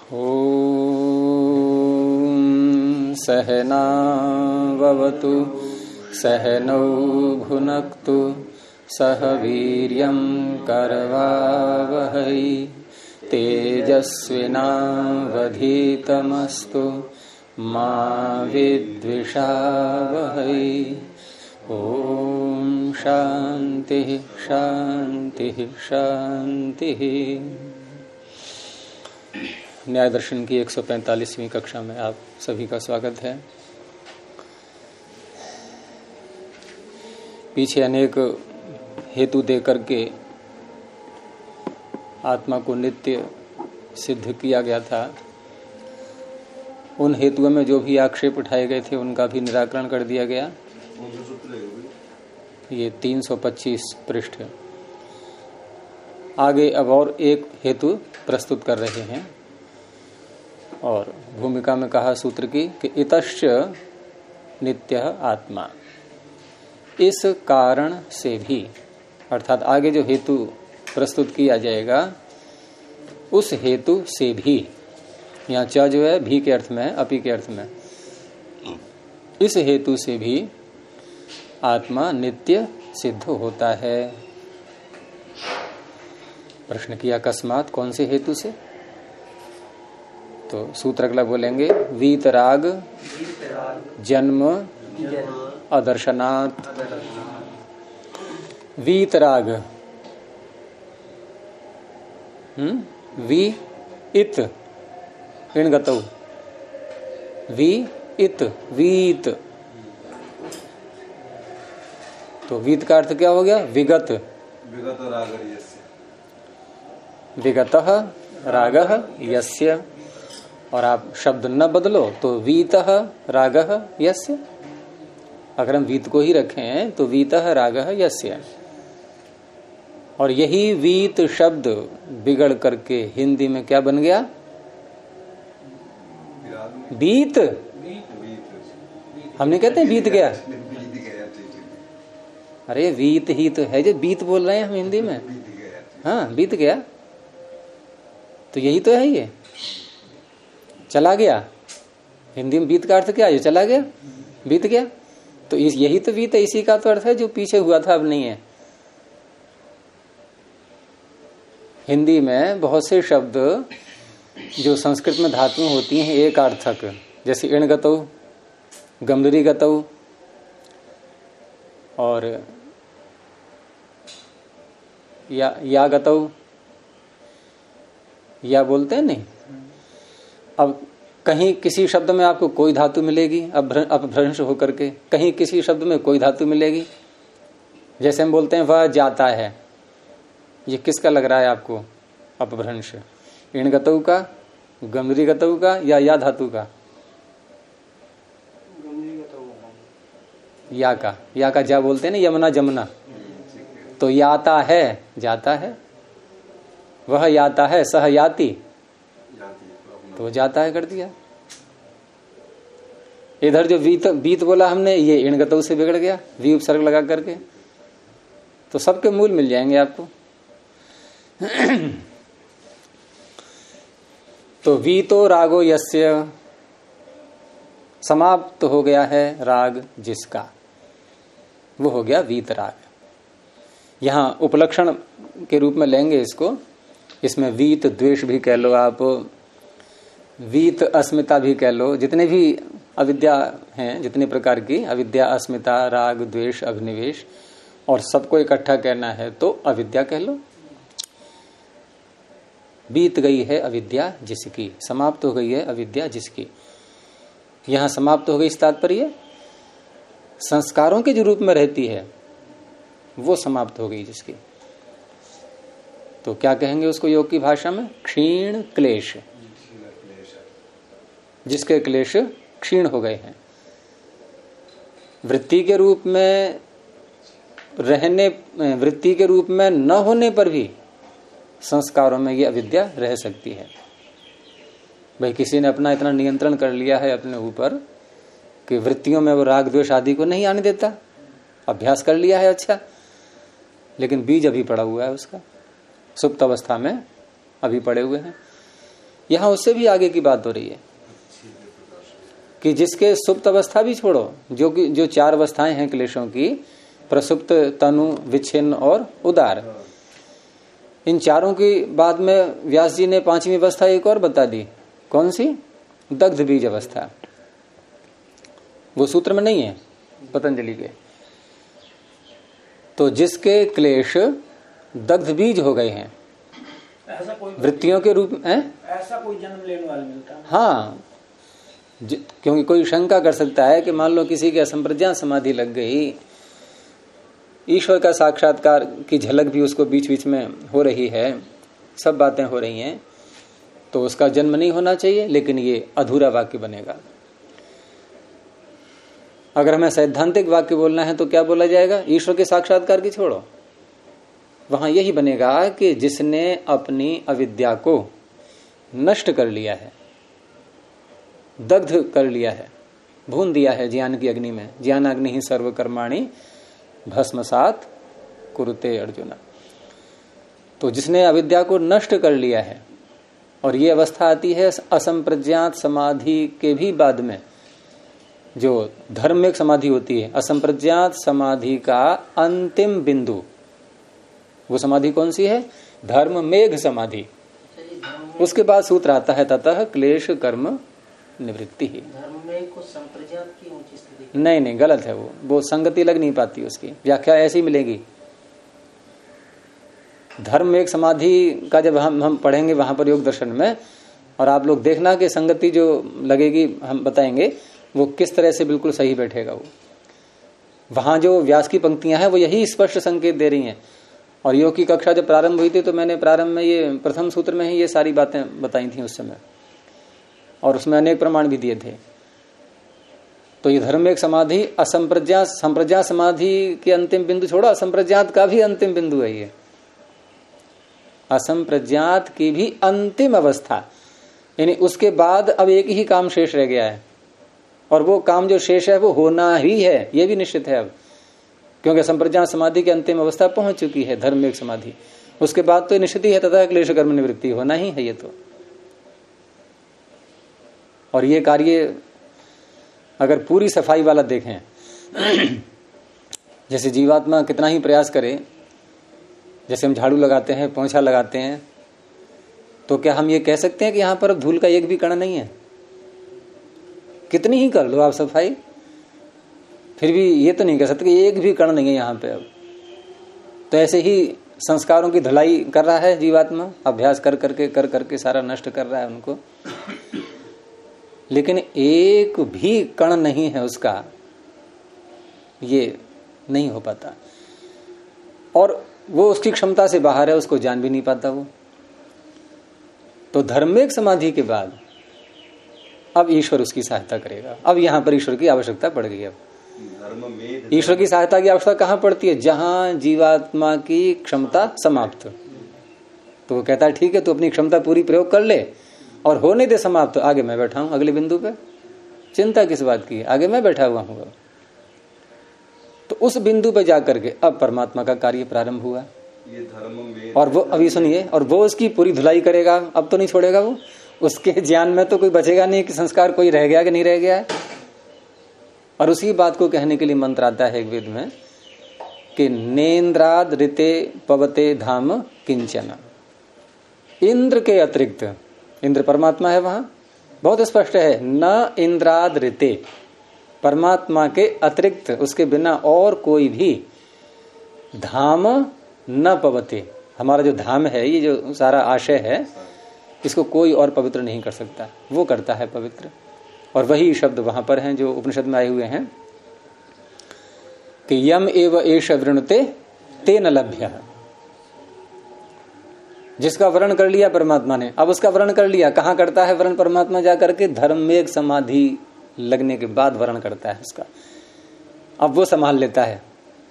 ॐ सहनाववतु सहनौ भुनक्तु सह वीर्यं करवावहै तेजस्विनावधीतमस्तु मा विद्विषावहै। ॐ शान्तिः शान्तिः शान्तिः। न्याय दर्शन की 145वीं कक्षा में आप सभी का स्वागत है। पीछे अनेक हेतु दे करके आत्मा को नित्य सिद्ध किया गया था। उन हेतुओं में जो भी आक्षेप उठाए गए थे उनका भी निराकरण कर दिया गया। ये 325 पृष्ठ। आगे अब और एक हेतु प्रस्तुत कर रहे हैं और भूमिका में कहा सूत्र की कि इतश्च नित्यः आत्मा, इस कारण से भी, अर्थात आगे जो हेतु प्रस्तुत किया जाएगा उस हेतु से भी, यहाँ च जो है भी के अर्थ में, अपि के अर्थ में, इस हेतु से भी आत्मा नित्य सिद्ध होता है। प्रश्न किया अकस्मात कौन से हेतु से? तो सूत्र अगला बोलेंगे, वीतराग जन्म अदर्शनात्। वीतराग, वी इत इन गतौ, वी इत वीत। तो वीत का अर्थ क्या हो गया? विगत। विगतः रागः यस्य। और आप शब्द न बदलो तो वीतः रागः यस्य। अगर हम वीत को ही रखें तो वीतः रागः यस्य। और यही वीत शब्द बिगड़ करके हिंदी में क्या बन गया? बीत। हमने कहते हैं बीत गया। अरे वीत ही तो है जो बीत बोल रहे हैं हम हिंदी में। हाँ, बीत गया तो यही तो है, ये चला गया। हिंदी में बीत का अर्थ क्या है? चला गया, बीत गया। तो यही तो बीत है, इसी का तो अर्थ है जो पीछे हुआ था अब नहीं है। हिंदी में बहुत से शब्द जो संस्कृत में धातु होती हैं एक अर्थक, जैसे इण गतौ, गमरी गतौ और या गतौ, या बोलते हैं नहीं। अब कहीं किसी शब्द में आपको कोई धातु मिलेगी अपभ्रंश होकर के, कहीं किसी शब्द में कोई धातु मिलेगी। जैसे हम बोलते हैं वह जाता है, ये किसका लग रहा है आपको अपभ्रंश? इण गतौ का, गमरी गतौ का, या धातु का? या का जा बोलते हैं ना, यमुना जमुना। तो याता है, जाता है। वह याता है, सह याति, तो जाता है कर दिया। इधर जो बीत बोला हमने, ये इण गतौ से बिगड़ गया, वी उपसर्ग लगा करके। तो सबके मूल मिल जाएंगे आपको। तो वीतो रागो यस्य, समाप्त हो गया है राग जिसका, वो हो गया वीत राग। यहां उपलक्षण के रूप में लेंगे इसको। इसमें वीत द्वेष भी कह लो आप, वीत अस्मिता भी कह लो। जितने भी अविद्या हैं, जितने प्रकार की अविद्या, अस्मिता, राग, द्वेष, अभिनिवेश, और सबको इकट्ठा कहना है तो अविद्या कह लो। बीत गई है अविद्या जिसकी, समाप्त हो गई है अविद्या जिसकी। यहां समाप्त हो गई इस तात्पर्य संस्कारों के जो रूप में रहती है वो समाप्त हो गई जिसकी। तो क्या कहेंगे उसको योग की भाषा में? क्षीण क्लेश। जिसके क्लेश क्षीण हो गए हैं। वृत्ति के रूप में रहने, वृत्ति के रूप में न होने पर भी संस्कारों में ये अविद्या रह सकती है। भाई किसी ने अपना इतना नियंत्रण कर लिया है अपने ऊपर कि वृत्तियों में वो राग द्वेष आदि को नहीं आने देता, अभ्यास कर लिया है अच्छा, लेकिन बीज अभी पड़ा हुआ है उसका, सुप्त अवस्था में अभी पड़े हुए हैं। यहां उससे भी आगे की बात हो रही है कि जिसके सुप्त अवस्था भी छोड़ो, जो 4 अवस्थाएं हैं क्लेशों की, प्रसुप्त, तनु, विच्छिन्न और उदार, इन चारों की बाद में व्यास जी ने 5वीं अवस्था एक और बता दी। कौन सी? दग्ध बीज अवस्था। वो सूत्र में नहीं है पतंजलि के। तो जिसके क्लेश दग्ध बीज हो गए हैं वृत्तियों के रूप में, ऐसा कोई जन्म लेने वाला मिलता है? हाँ, क्योंकि कोई शंका कर सकता है कि मान लो किसी के असंप्रज्ञात समाधि लग गई, ईश्वर का साक्षात्कार की झलक भी उसको बीच बीच में हो रही है, सब बातें हो रही हैं, तो उसका जन्म नहीं होना चाहिए, लेकिन ये अधूरा वाक्य बनेगा। अगर हमें सैद्धांतिक वाक्य बोलना है तो क्या बोला जाएगा? ईश्वर के साक्षात्कार की छोड़ो, वहां यही बनेगा कि जिसने अपनी अविद्या को नष्ट कर लिया है, दग्ध कर लिया है, भून दिया है ज्ञान की अग्नि में। ज्ञान अग्नि ही सर्वकर्माणि भस्मसात कुरुते अर्जुन। तो जिसने अविद्या को नष्ट कर लिया है, और ये अवस्था आती है असंप्रज्ञात समाधि के भी बाद में, जो धर्मिक समाधि होती है। असंप्रज्ञात समाधि का अंतिम बिंदु, वो समाधि कौन सी है? धर्म मेघ समाधि। उसके बाद सूत्र आता है ततः क्लेश कर्म निवृत्ति ही। धर्म में को संप्रज्ञात की ऊंची स्थिति नहीं, गलत है वो संगति लग नहीं पाती, उसकी व्याख्या ऐसी मिलेगी। धर्म में एक समाधि का जब हम पढ़ेंगे वहां पर योग दर्शन में, और आप लोग देखना कि संगति जो लगेगी हम बताएंगे वो किस तरह से बिल्कुल सही बैठेगा। वो वहां जो व्यास की पंक्तियां हैं वो यही स्पष्ट संकेत दे रही हैं। और योग की कक्षा जब प्रारंभ हुई थी तो मैंने प्रारंभ में ये प्रथम सूत्र में ही ये सारी बातें बताई थी उस समय, और उसमें अनेक प्रमाण भी दिए थे। तो ये धर्म एक समाधि संप्रज्ञात समाधि के अंतिम बिंदु छोड़ो, असंप्रज्ञात का भी अंतिम बिंदु है ये। असंप्रज्ञात की भी अंतिम अवस्था, यानी उसके बाद अब एक ही काम शेष रह गया है, और वो काम जो शेष है वो होना ही है, ये भी निश्चित है अब, क्योंकि संप्रज्ञात समाधि की अंतिम अवस्था पहुंच चुकी है धर्म एक समाधि। उसके बाद तो निश्चित ही है तथा क्लेश कर्म निवृत्ति होना ही है ये तो। और ये कार्य अगर पूरी सफाई वाला देखें, जैसे जीवात्मा कितना ही प्रयास करे, जैसे हम झाड़ू लगाते हैं, पोंछा लगाते हैं, तो क्या हम ये कह सकते हैं कि यहां पर अब धूल का एक भी कण नहीं है? कितनी ही कर लो आप सफाई, फिर भी ये तो नहीं कह सकते कि एक भी कण नहीं है यहां पे अब। तो ऐसे ही संस्कारों की धुलाई कर रहा है जीवात्मा, अभ्यास कर करके सारा नष्ट कर रहा है उनको, लेकिन एक भी कण नहीं है उसका, ये नहीं हो पाता। और वो उसकी क्षमता से बाहर है, उसको जान भी नहीं पाता वो। तो धर्मिक समाधि के बाद अब ईश्वर उसकी सहायता करेगा। अब यहां पर ईश्वर की आवश्यकता पड़ गई। अब ईश्वर की सहायता की आवश्यकता कहां पड़ती है? जहां जीवात्मा की क्षमता समाप्त। तो वो कहता है ठीक है, तू अपनी क्षमता पूरी प्रयोग कर ले और होने दे समाप्त, तो आगे मैं बैठा हूं अगले बिंदु पे, चिंता किस बात की, आगे मैं बैठा हुआ हूं। तो उस बिंदु पे जाकर के अब परमात्मा का कार्य प्रारंभ हुआ। ये धर्म में, और वो अभी सुनिए, और वो उसकी पूरी धुलाई करेगा। अब तो नहीं छोड़ेगा वो, उसके ज्ञान में तो कोई बचेगा नहीं कि संस्कार कोई रह गया कि नहीं रह गया है। और उसी बात को कहने के लिए मंत्र आता है एक वेद में कि नेन्द्राद ऋते पवते धाम किंचन। इंद्र के अतिरिक्त, इंद्र परमात्मा है वहां, बहुत स्पष्ट है, न इंद्राद ऋते, परमात्मा के अतिरिक्त उसके बिना और कोई भी धाम न पवते। हमारा जो धाम है, ये जो सारा आशय है, इसको कोई और पवित्र नहीं कर सकता, वो करता है पवित्र। और वही शब्द वहां पर हैं जो उपनिषद में आए हुए हैं कि यम एव एष वृणुते तेन लभ्य। जिसका वर्ण कर लिया परमात्मा ने, अब उसका वर्ण कर लिया, कहां करता है वर्ण परमात्मा? जाकर के धर्म में एक समाधि लगने के बाद वर्ण करता है उसका। अब वो संभाल लेता है।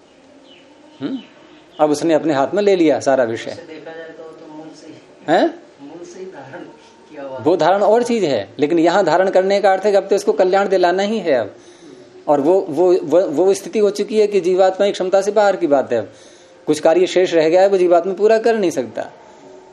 अब उसने अपने हाथ में ले लिया सारा विषय। देखा जाए तो मूल से है, मूल से धारण किया हुआ, वो धारण और चीज है, लेकिन यहाँ धारण करने का अर्थ है कि अब तो इसको कल्याण दिलाना ही है अब। और वो स्थिति हो चुकी है कि जीवात्मा की क्षमता से बाहर की बात है। अब कुछ कार्य शेष रह गया है, वो जीवात्मा पूरा कर नहीं सकता। तो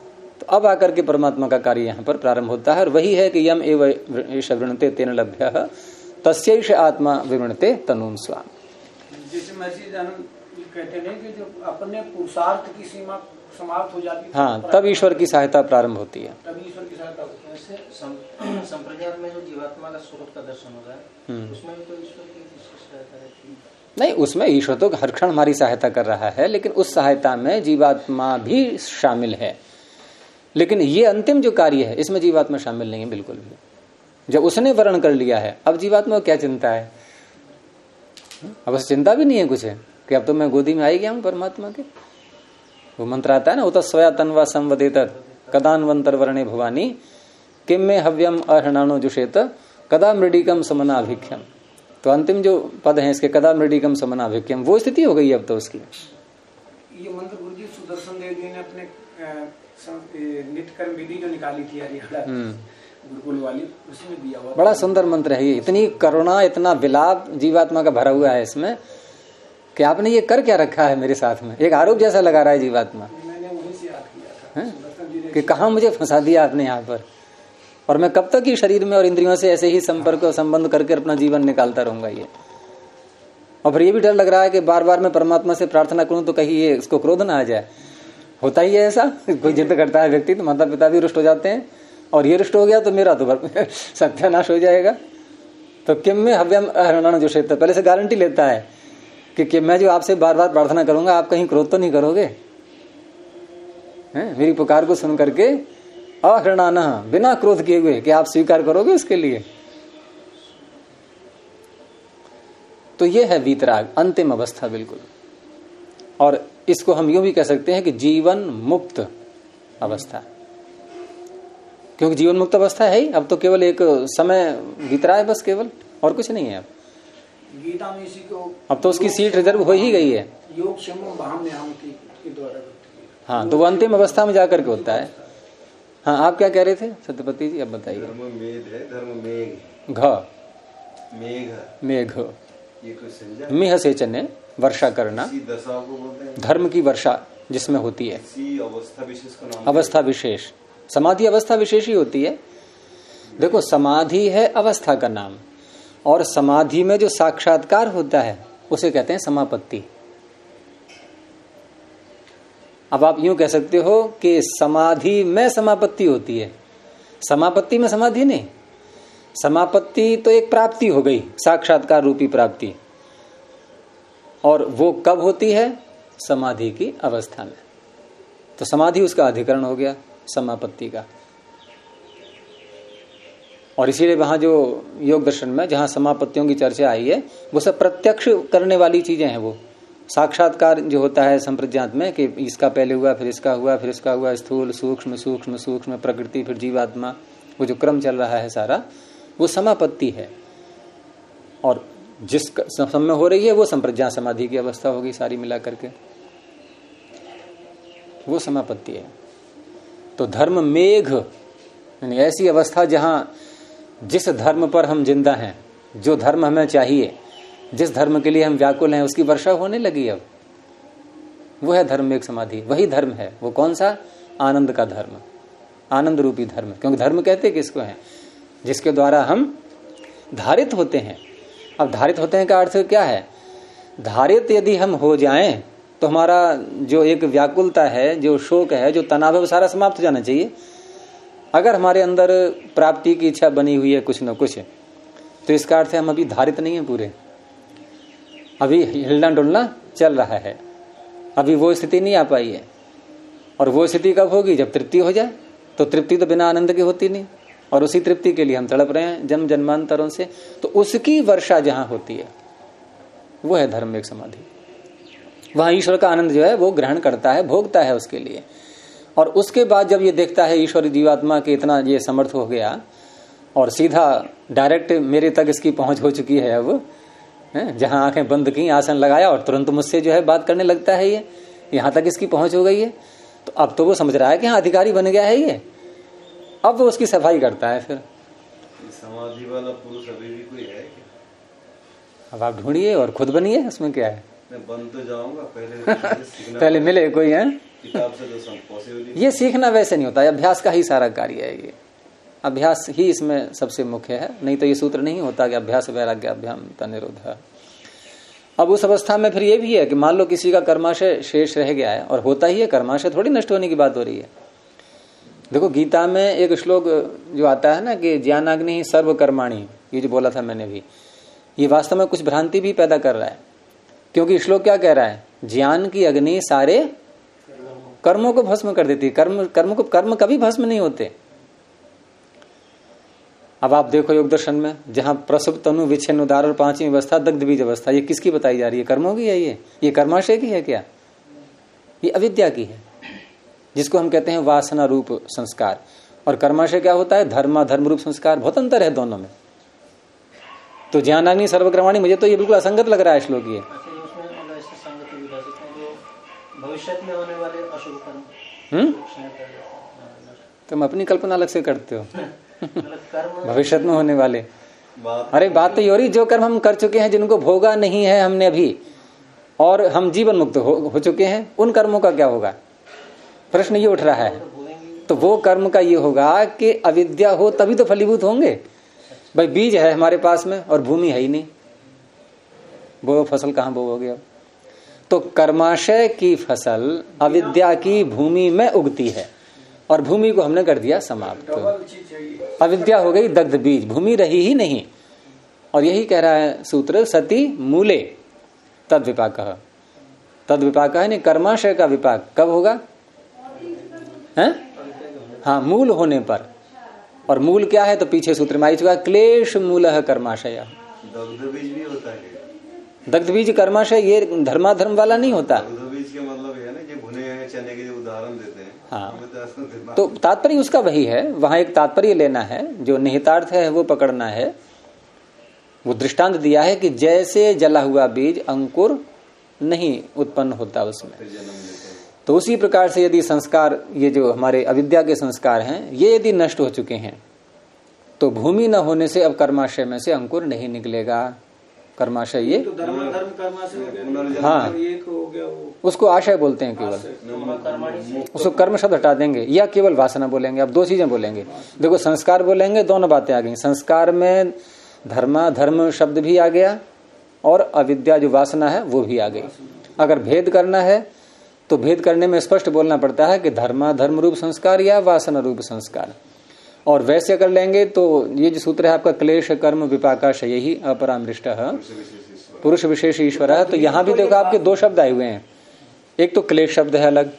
तो अब आकर के परमात्मा का कार्य यहाँ पर प्रारंभ होता है और वही है कि यम एव ईश वृणते तेन लभ्यः तस्यैष आत्मा विवृणते तनुम स्वाम। जैसे महर्षि दयानंद कहते हैं कि जो अपने पुरुषार्थ की सीमा समाप्त हो जाती है, हाँ, तब ईश्वर की सहायता प्रारंभ होती है। तब ईश्वर की सहायता होती है। ऐसे संप्रज्ञात में जो जीवात्मा का स्वरूप का दर्शन होगा उसमें भी तो ईश्वर की सहायता रहती है। नहीं, उसमें ईश्वर तो हर क्षण हमारी सहायता कर रहा है, लेकिन उस सहायता में जीवात्मा भी शामिल है। लेकिन ये अंतिम जो कार्य है इसमें जीवात्मा शामिल नहीं है बिल्कुल भी। जब उसने वर्ण कर लिया है अब जीवात्मा को क्या चिंता है? अब उसे चिंता भी नहीं है कुछ है कि अब तो मैं गोदी में आई गया हूं परमात्मा के। वो मंत्र आता है ना, उत स्वया तन्वा संवदेत कदान्वंतर वर्णे भवानी किम में हव्यम अहृणानो जुषेत कदा मृडिकम समनाभिख्यम। तो अंतिम जो पद है इसके कदा मृडिकम समनाभिख्यम, वो स्थिति हो गई अब तो उसकी। ये मंत्र गुरुजी सुदर्शन देव जी ने अपने नित्य कर्म विधि जो निकाली थी गुरुकुल वाली, उसमें दिया हुआ बड़ा सुंदर मंत्र है ये। इतनी करुणा, इतना विलाप जीवात्मा का भरा हुआ है इसमें कि आपने ये कर क्या रखा है मेरे साथ में। एक आरोप जैसा लगा रहा है जीवात्मा, मैंने वहीं से याद किया था कि कहाँ मुझे फंसा दिया आपने यहाँ पर, और मैं कब तक ही शरीर में और इंद्रियों से ऐसे ही संपर्क और संबंध करके अपना जीवन निकालता रहूंगा ये। और फिर ये भी डर लग रहा है कि बार बार मैं परमात्मा से प्रार्थना करूं तो कहीं ये इसको क्रोध ना आ जाए। होता ही है ऐसा, कोई जिद करता है व्यक्ति तो माता पिता भी रुष्ट हो जाते हैं, और ये रुष्ट हो गया तो मेरा तो सत्यानाश हो जाएगा। तो किम में हव्यम अहृणानो जुषेत, पहले से गारंटी लेता है कि मैं जो आपसे बार बार प्रार्थना करूंगा आप कहीं क्रोध तो नहीं करोगे हैं? मेरी पुकार को सुन करके अहृणाना, बिना क्रोध किए हुए कि आप स्वीकार करोगे उसके लिए। तो ये है वीतराग, अंतिम अवस्था बिल्कुल। और इसको हम यूं भी कह सकते हैं कि जीवन मुक्त अवस्था, क्योंकि जीवन मुक्त अवस्था है ही। अब तो केवल एक समय बीत रहा है बस, केवल, और कुछ नहीं है अब। गीता में इसी को अब तो उसकी सीट रिजर्व हो ही गई है योग के द्वारा। हाँ, तो वो अंतिम अवस्था में जाकर के होता है। हाँ, आप क्या कह रहे थे सत्यपति जी, अब बताइए। धर्म मेघ है, धर्म मेघ, मेघ, ये कोई समझा? मिह सेचन है वर्षा करना, इसी दशा को बोलते हैं, धर्म की वर्षा जिसमें होती है। इसी अवस्था विशेष का नाम, अवस्था विशेष, समाधि अवस्था विशेष ही होती है। देखो, समाधि है अवस्था का नाम, और समाधि में जो साक्षात्कार होता है उसे कहते हैं समापत्ति। अब आप यूं कह सकते हो कि समाधि में समापत्ति होती है, समापत्ति में समाधि नहीं। समापत्ति तो एक प्राप्ति हो गई, साक्षात्कार रूपी प्राप्ति, और वो कब होती है? समाधि की अवस्था में। तो समाधि उसका अधिकरण हो गया समापत्ति का। और इसीलिए वहां जो योग दर्शन में जहां समापत्तियों की चर्चा आई है वो सब प्रत्यक्ष करने वाली चीजें हैं। वो साक्षात्कार जो होता है संप्रज्ञात में कि इसका पहले हुआ, फिर इसका हुआ, फिर इसका हुआ, स्थूल सूक्ष्म सूक्ष्म सूक्ष्म प्रकृति, फिर जीवात्मा, वो जो क्रम चल रहा है सारा वो समापत्ति है। और जिस समय हो रही है वो संप्रज्ञात समाधि की अवस्था होगी, सारी मिला करके वो समापत्ति है। तो धर्म मेघ यानी ऐसी अवस्था जहां जिस धर्म पर हम जिंदा हैं, जो धर्म हमें चाहिए, जिस धर्म के लिए हम व्याकुल हैं, उसकी वर्षा होने लगी। अब वो है धर्म मेघ समाधि, वही धर्म है। वो कौन सा? आनंद का धर्म, आनंद रूपी धर्म। क्योंकि धर्म कहते किसको है? जिसके द्वारा हम धारित होते हैं। अब धारित होते हैं का अर्थ क्या है? धारित यदि हम हो जाएं तो हमारा जो एक व्याकुलता है, जो शोक है, जो तनाव है, वो सारा समाप्त हो जाना चाहिए। अगर हमारे अंदर प्राप्ति की इच्छा बनी हुई है कुछ न कुछ, तो इसका अर्थ है हम अभी धारित नहीं है पूरे, अभी हिलना डुलना चल रहा है, अभी वो स्थिति नहीं आ पाई है। और वो स्थिति कब होगी? जब तृप्ति हो जाए। तो तृप्ति तो बिना आनंद की होती नहीं, और उसी तृप्ति के लिए हम तड़प रहे हैं जन्म जन्मांतरों से। तो उसकी वर्षा जहां होती है वो है धर्म एक समाधि। वहां ईश्वर का आनंद जो है वो ग्रहण करता है, भोगता है उसके लिए। और उसके बाद जब ये देखता है ईश्वर जीवात्मा के इतना ये समर्थ हो गया और सीधा डायरेक्ट मेरे तक इसकी पहुंच हो चुकी है, अब जहां आंखें बंद की, आसन लगाया और तुरंत मुझसे जो है बात करने लगता है, ये यहां तक इसकी पहुंच हो गई है। तो अब तो वो समझ रहा है कि हाँ अधिकारी बन गया है ये। अब वो उसकी सफाई करता है। फिर समाधि वाला पुरुष अभी भी कोई है क्या? अब आप ढूंढिए और खुद बनिए, उसमें क्या है? मैं बन तो जाऊंगा, पहले पहले मिले कोई है। किताब से तो पॉसिबल। ये सीखना वैसे नहीं होता, अभ्यास का ही सारा कार्य है। ये अभ्यास ही इसमें सबसे मुख्य है, नहीं तो ये सूत्र नहीं होता कि अभ्यास वैराग्य अभ्याम निरोध। अब उस अवस्था में फिर ये भी है कि मान लो किसी का कर्माशय शेष रह गया है, और होता ही है, कर्माशय थोड़ी नष्ट होने की बात हो रही है। देखो गीता में एक श्लोक जो आता है ना कि ज्ञानाग्नि सर्व कर्माणि, ये जो बोला था मैंने भी, ये वास्तव में कुछ भ्रांति भी पैदा कर रहा है। क्योंकि श्लोक क्या कह रहा है, ज्ञान की अग्नि सारे कर्मों को भस्म कर देती है। कर्म कभी भस्म नहीं होते। अब आप देखो योग दर्शन में जहां प्रसव तनु विच्छिन्न उदार और पांचवी अवस्था दग्ध बीज अवस्था, ये किसकी बताई जा रही है? कर्मों की है। ये कर्माशय की है क्या? ये अविद्या की है, जिसको हम कहते हैं वासना रूप संस्कार। और कर्माशय क्या होता है? धर्म रूप संस्कार। बहुत अंतर है दोनों में। तो ज्ञानाग्नि सर्वकर्माणि, मुझे तो ये बिल्कुल असंगत लग रहा है श्लोक ये। भविष्य में होने वाले अशुभ कर्म तुम अपनी कल्पना अलग से करते हो। भविष्य में होने वाले, अरे बात तो ये हो रही, जो कर्म हम कर चुके हैं, जिनको भोगा नहीं है हमने अभी, और हम जीवन मुक्त हो चुके हैं, उन कर्मों का क्या होगा? प्रश्न ये उठ रहा है। तो वो कर्म का ये होगा कि अविद्या हो तभी तो फलीभूत होंगे। भाई बीज है हमारे पास में और भूमि है ही नहीं, वो फसल कहाँ बोओगे? अब तो कर्माशय की फसल अविद्या की भूमि में उगती है, और भूमि को हमने कर दिया समाप्त। अविद्या हो गई दग्ध बीज, भूमि रही ही नहीं। और यही कह रहा है सूत्र, सती मूले तद विपाकः। तद विपाकः यानी कर्माशय का विपाक कब होगा? है? हाँ, मूल होने पर। और मूल क्या है? तो पीछे सूत्र में आ चुका, क्लेश मूलः कर्माशय। दग्ध बीज भी होता है। दग्ध बीज कर्माशय ये धर्माधर्म वाला नहीं होता। दग्ध बीज का मतलब है ना, जो भुने हुए चने के जो उदाहरण देते हैं। हाँ, तो तात्पर्य उसका वही है। वहां एक तात्पर्य लेना है, जो निहितार्थ है वो पकड़ना है। वो दृष्टांत दिया है कि जैसे जला हुआ बीज अंकुर नहीं उत्पन्न होता उसमें, तो उसी प्रकार से यदि संस्कार, ये जो हमारे अविद्या के संस्कार हैं, ये यदि नष्ट हो चुके हैं, तो भूमि न होने से अब कर्माशय में से अंकुर नहीं निकलेगा। कर्माशय ये तो धर्म कर्माशय हो गया। हाँ, एक हो गया वो, उसको आशय बोलते हैं केवल। उसको कर्म शब्द हटा देंगे या केवल वासना बोलेंगे। अब दो चीजें बोलेंगे। देखो, संस्कार बोलेंगे, दोनों बातें आ गई। संस्कार में धर्म शब्द भी आ गया, और अविद्या जो वासना है वो भी आ गई। अगर भेद करना है तो भेद करने में स्पष्ट बोलना पड़ता है कि धर्म रूप संस्कार या वासना रूप संस्कार। और वैसे कर लेंगे तो ये जो सूत्र है आपका, क्लेश कर्म विपाकाशय ही अपरामृष्ट पुरुष विशेष ईश्वर है। तो यहां भी देखो आपके दो शब्द आए हुए हैं। एक तो क्लेश शब्द है अलग,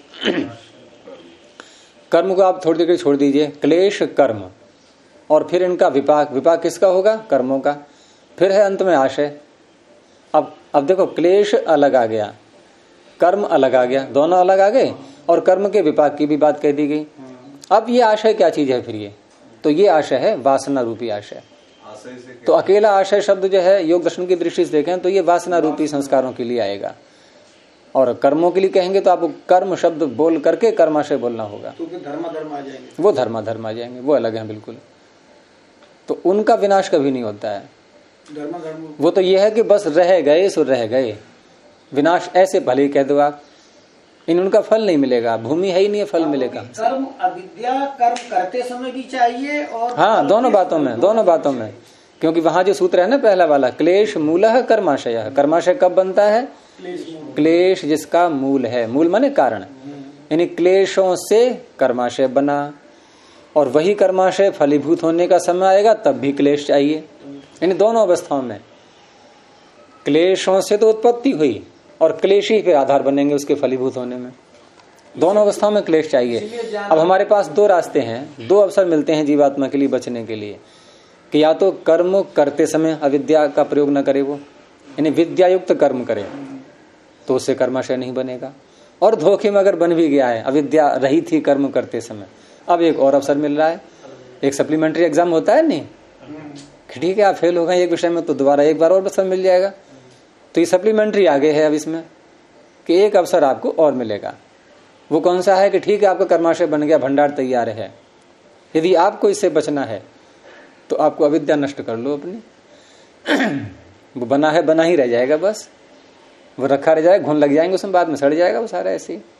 कर्म को आप थोड़ी देर छोड़ दीजिए, क्लेश कर्म, और फिर इनका विपाक किसका होगा? कर्मों का। फिर है अंत में आशय। अब देखो, क्लेश अलग आ गया, कर्म अलग आ गया, दोनों अलग आ गए, और कर्म के विपाक की भी बात कह दी गई। अब ये आशय क्या चीज है फिर? ये तो ये आशय है वासना रूपी आशय। तो अकेला आशय शब्द जो है योग दर्शन की दृष्टि से देखें तो ये वासना रूपी संस्कारों के लिए आएगा। और कर्मों के लिए कहेंगे तो आपको कर्म शब्द बोल करके कर्माशय बोलना होगा। तो धर्म आ जाएंगे, वो धर्म आ जाएंगे, वो अलग है बिल्कुल। तो उनका विनाश कभी नहीं होता है। धर्म वो तो ये है कि बस रह गए सो रह गए। विनाश ऐसे भले ही कह दो आप, उनका फल नहीं मिलेगा। भूमि है ही नहीं, फल मिलेगा। कर्म अविद्या कर्म करते समय भी चाहिए, और हाँ, दोनों बातों में। क्योंकि वहां जो सूत्र है ना पहला वाला, क्लेश मूलः कर्माशय। कर्माशय कब बनता है? क्लेश जिसका मूल है, मूल माने कारण, यानी क्लेशों से कर्माशय बना, और वही कर्माशय फलीभूत होने का समय आएगा तब भी क्लेश चाहिए। यानी दोनों अवस्थाओं में क्लेशों से तो उत्पत्ति हुई, और क्लेश ही पे आधार बनेंगे उसके फलीभूत होने में। दोनों अवस्थाओं में क्लेश चाहिए। अब हमारे पास दो रास्ते हैं, दो अवसर मिलते हैं जीवात्मा के लिए बचने के लिए, कि या तो कर्म करते समय अविद्या का प्रयोग न करे, वो यानी विद्यायुक्त कर्म करे, तो उससे कर्माशय नहीं बनेगा। और धोखे में अगर बन भी गया है, अविद्या रही थी कर्म करते समय, अब एक और अवसर मिल रहा है। एक सप्लीमेंट्री एग्जाम होता है नहीं, ठीक है आप फेल हो गए एक विषय में, तो दोबारा एक बार और अवसर मिल जाएगा। तो ये सप्लीमेंट्री आगे है अब इसमें, कि एक अवसर आपको और मिलेगा। वो कौन सा है? कि ठीक है आपका कर्माशय बन गया, भंडार तैयार है। यदि आपको इससे बचना है तो आपको अविद्या नष्ट कर लो अपनी। वो बना है बना ही रह जाएगा, बस वो रखा रह जाएगा, घुन लग जाएंगे उसमें, बाद में सड़ जाएगा वो सारा ऐसे ही।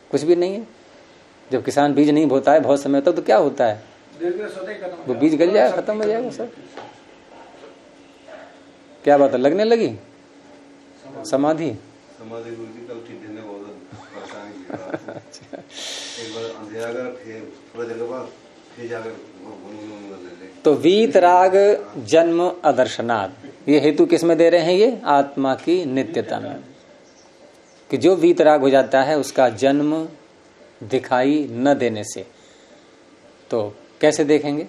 कुछ भी नहीं है। जब किसान बीज नहीं बोता है बहुत समय तक तो क्या होता है, वो बीज गल जाएगा, खत्म हो जाएगा सब। क्या बात है, लगने लगी समाधि? समाधि गुरु जी कल ठीक देने बहुत परेशानी एक बार अंधेरा कर फिर थोड़ा देर के बाद फिर जाकर तो वीतराग जन्म अदर्शनात्, ये हेतु किस में दे रहे हैं? ये आत्मा की नित्यता में, कि जो वीतराग हो जाता है उसका जन्म दिखाई न देने से। तो कैसे देखेंगे?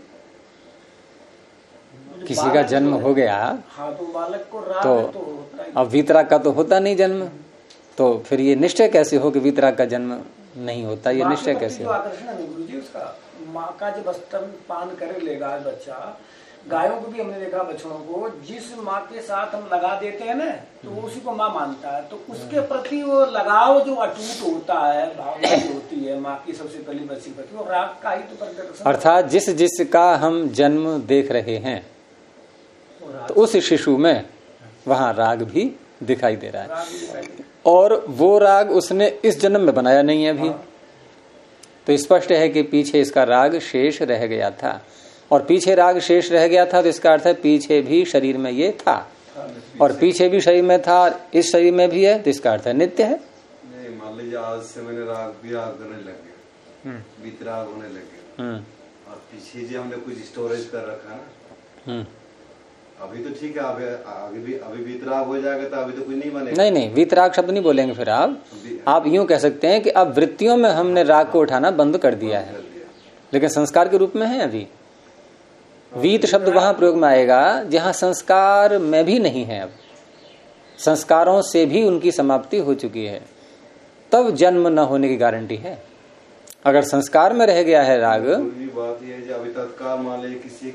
किसी का जन्म हो गया तो बालक को राग तो होता है। अब वीतराग का तो होता नहीं जन्म, तो फिर ये निश्चय कैसे हो कि वीतराग का जन्म नहीं होता? ये निश्चय कैसे हो? आकर्षण है गुरु जी उसका, माँ का जब स्तन पान कर लेगा बच्चा, गायों को भी हमने देखा बच्चों को, जिस माँ के साथ हम लगा देते हैं ना तो उसी को माँ मानता है, तो उसके प्रति वो लगाव जो अटूट होता है, भावना जो होती है माँ की सबसे पहली बच्ची प्रति, वो राग का ही तो प्रदर्शन। अर्थात जिस जिसका हम जन्म देख रहे हैं तो उस शिशु में वहां राग भी दिखाई दे रहा है, और वो राग उसने इस जन्म में बनाया नहीं है अभी। तो स्पष्ट है कि पीछे इसका राग शेष रह गया था, और पीछे राग शेष रह गया था तो इसका अर्थ है पीछे भी शरीर में ये था, और पीछे भी शरीर में था, इस शरीर में भी है, तो इसका अर्थ है नित्य है। नहीं, मान लीजिए आज से मैंने राग करने लग गया, वीतराग होने लग गया, और पीछे जो हमने कुछ स्टोरेज कर रखा ना, अभी तो ठीक है, अभी वीतराग हो जाएगा तो अभी तो कुछ नहीं बनेगा। नहीं, वीतराग शब्द नहीं बोलेंगे फिर आप यूं कह सकते हैं कि अब वृत्तियों में हमने राग को उठाना बंद कर दिया है, लेकिन संस्कार के रूप में है अभी। वीत शब्द वहां प्रयोग में आएगा जहां संस्कार में भी नहीं है, अब संस्कारों से भी उनकी समाप्ति हो चुकी है, तब जन्म न होने की गारंटी है। अगर संस्कार में रह गया है राग, बात यह है कि अभी तत्काल मान लीजिए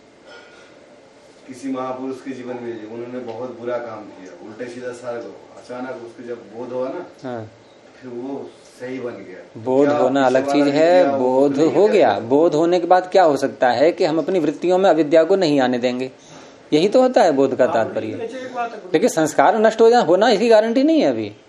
किसी महापुरुष के जीवन में उन्होंने बहुत बुरा काम किया, उल्टे सीधा सारा, अचानक उसको जब बोध हुआ ना, फिर वो सही बन गया। बोध होना अलग चीज है, बोध हो गया, बोध होने के बाद क्या हो सकता है कि हम अपनी वृत्तियों में अविद्या को नहीं आने देंगे, यही तो होता है बोध का तात्पर्य। लेकिन संस्कार नष्ट हो जाना होना इसकी गारंटी नहीं है अभी,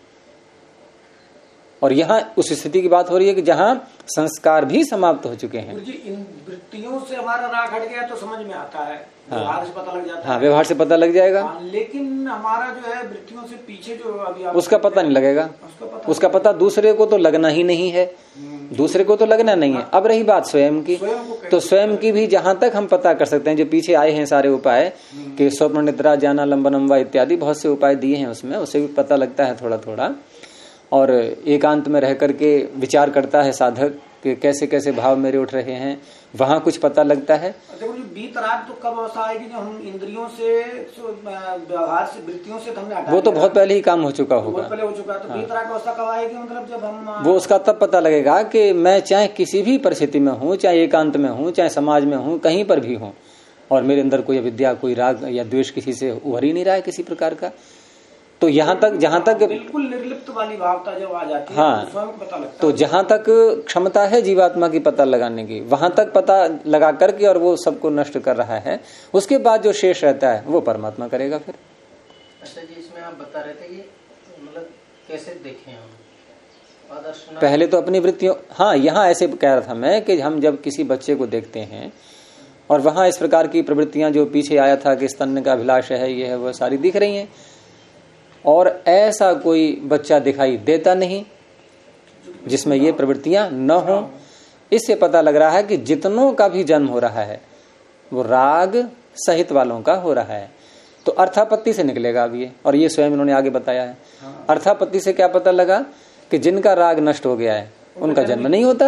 और यहाँ उस स्थिति की बात हो रही है कि जहाँ संस्कार भी समाप्त हो चुके हैं। इन वृत्तियों से हमारा राग हट गया तो समझ में आता है, व्यवहार से पता लग जाता है। हाँ, व्यवहार से पता लग जाएगा, लेकिन हमारा जो है वृत्तियों से पीछे जो अभी उसका पता नहीं लगेगा, उसका पता दूसरे को तो लगना ही नहीं है, दूसरे को तो लगना नहीं है। अब रही बात स्वयं की, तो स्वयं की भी जहां तक हम पता कर सकते हैं, जो पीछे आए हैं सारे उपाय कि स्वप्न निद्रा जाना लंबनम व इत्यादि बहुत से उपाय दिए हैं, उसमें उससे भी पता लगता है थोड़ा थोड़ा। और एकांत में रह करके विचार करता है साधक कि कैसे कैसे भाव मेरे उठ रहे हैं, वहां कुछ पता लगता है। वीतराग तो कब अवस्था आएगी जब हम इंद्रियों से, व्यवहार से, वृत्तियों से हमने हटा, वो तो बहुत पहले ही काम हो चुका होगा, बहुत पहले हो चुका। तो वीतराग अवस्था कब आएगी? मतलब जब हम, वो उसका तब पता लगेगा कि मैं चाहे किसी भी परिस्थिति में हूँ, चाहे एकांत में हूँ, चाहे समाज में हूँ, कहीं पर भी हूँ, और मेरे अंदर कोई अविद्या, कोई राग या द्वेष किसी से उभर ही नहीं रहा है किसी प्रकार का। तो यहाँ तक जहाँ तक बिल्कुल निर्लिप्त वाली भावता जब आ जाती है, हाँ, तो स्वयं को पता लगता तो जहाँ तक क्षमता है जीवात्मा की पता लगाने की, वहां तक पता लगा करके और वो सबको नष्ट कर रहा है, उसके बाद जो शेष रहता है वो परमात्मा करेगा फिर। अच्छा जी, इसमें आप बता रहे थे कि मतलब कैसे देखें हम आदर्श, पहले तो अपनी वृत्तियों, हाँ, यहाँ ऐसे कह रहा था मैं कि हम जब किसी बच्चे को देखते हैं और वहां इस प्रकार की प्रवृत्तियां जो पीछे आया था कि स्तन का अभिलाष है, ये है, वो सारी दिख रही हैं, और ऐसा कोई बच्चा दिखाई देता नहीं जिसमें ये प्रवृत्तियां न हो। इससे पता लग रहा है कि जितनों का भी जन्म हो रहा है वो राग सहित वालों का हो रहा है। तो अर्थापत्ति से निकलेगा अब ये, और ये स्वयं इन्होंने आगे बताया है। अर्थापत्ति से क्या पता लगा कि जिनका राग नष्ट हो गया है उनका जन्म नहीं होता।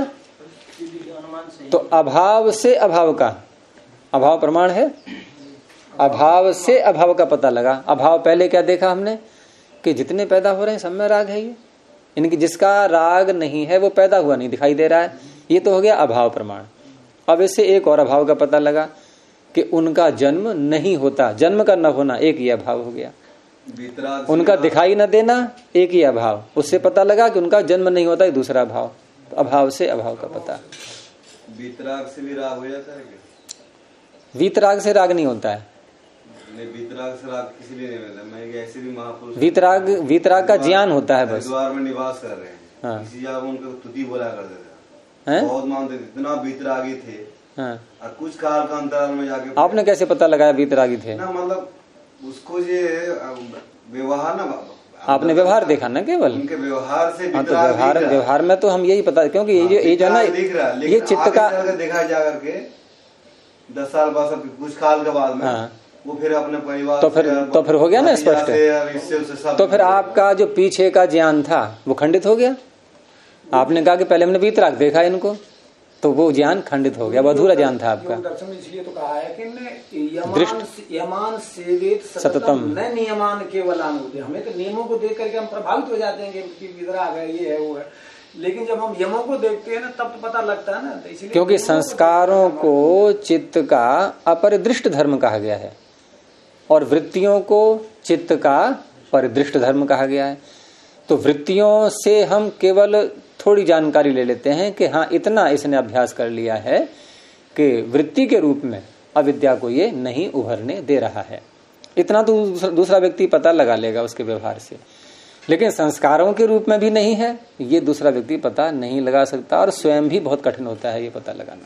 तो अभाव से अभाव का, अभाव प्रमाण है, अभाव से अभाव का पता लगा। अभाव पहले क्या देखा हमने कि जितने पैदा हो रहे हैं सब में राग है, ये इनकी जिसका राग नहीं है वो पैदा हुआ नहीं दिखाई दे रहा है, ये तो हो गया अभाव प्रमाण। अब इससे एक और अभाव का पता लगा कि उनका जन्म नहीं होता, जन्म का न होना एक ही अभाव हो गया, उनका दिखाई न देना एक ही अभाव, उससे पता लगा कि उनका जन्म नहीं होता एक दूसरा अभाव। तो अभाव से अभाव का पता। वीतराग से भी राग हो जाता है क्या? वीतराग से राग नहीं होता है, वीतराग से राग किसी भी नहीं मिलता। मैं ऐसे भी महापुरुष, वीतराग का ज्ञान होता है बस। द्वार में निवास कर रहे हैं, हाँ। किसी जगह उनको तुति बोला करते थे, बहुत मानते थे, इतना वीतरागी थे। हाँ। और कुछ काल का अंतराल में जाके आपने कैसे पता लगाया वीतरागी थे ना? मतलब उसको ये व्यवहार ना, आपने व्यवहार देखा ना, केवल उनके व्यवहार से। हाँ, तो व्यवहार में तो हम यही पता, क्योंकि ये जो है ना, ये चित्त का देखा जा करके 10 साल बाद कुछ काल के बाद में वो फिर अपने परिवार तो फिर हो गया ना स्पष्ट। तो फिर आपका जो पीछे का ज्ञान था वो खंडित हो गया। आपने कहा कि पहले हमने वीतराग देखा इनको, तो वो ज्ञान खंडित हो गया, वो अधूरा ज्ञान था आपका। दर्शन में इसलिए तो कहा है कि यमान सेवेत सततम न नियमान केवलान होते। हमें तो नियमों को देख करके हम प्रभावित हो जाते हैं कि वीतराग है, ये है, वो है, लेकिन जब हम यमों को देखते हैं ना तब तो पता लगता है ना। तो इसलिए क्योंकि संस्कारों को चित्त का अपरिदृष्ट धर्म कहा गया है और वृत्तियों को चित्त का परिदृष्ट धर्म कहा गया है। तो वृत्तियों से हम केवल थोड़ी जानकारी ले लेते हैं कि हाँ इतना इसने अभ्यास कर लिया है कि वृत्ति के रूप में अविद्या को ये नहीं उभरने दे रहा है, इतना तो दूसरा व्यक्ति पता लगा लेगा उसके व्यवहार से। लेकिन संस्कारों के रूप में भी नहीं है, ये दूसरा व्यक्ति पता नहीं लगा सकता, और स्वयं भी बहुत कठिन होता है ये पता लगाना।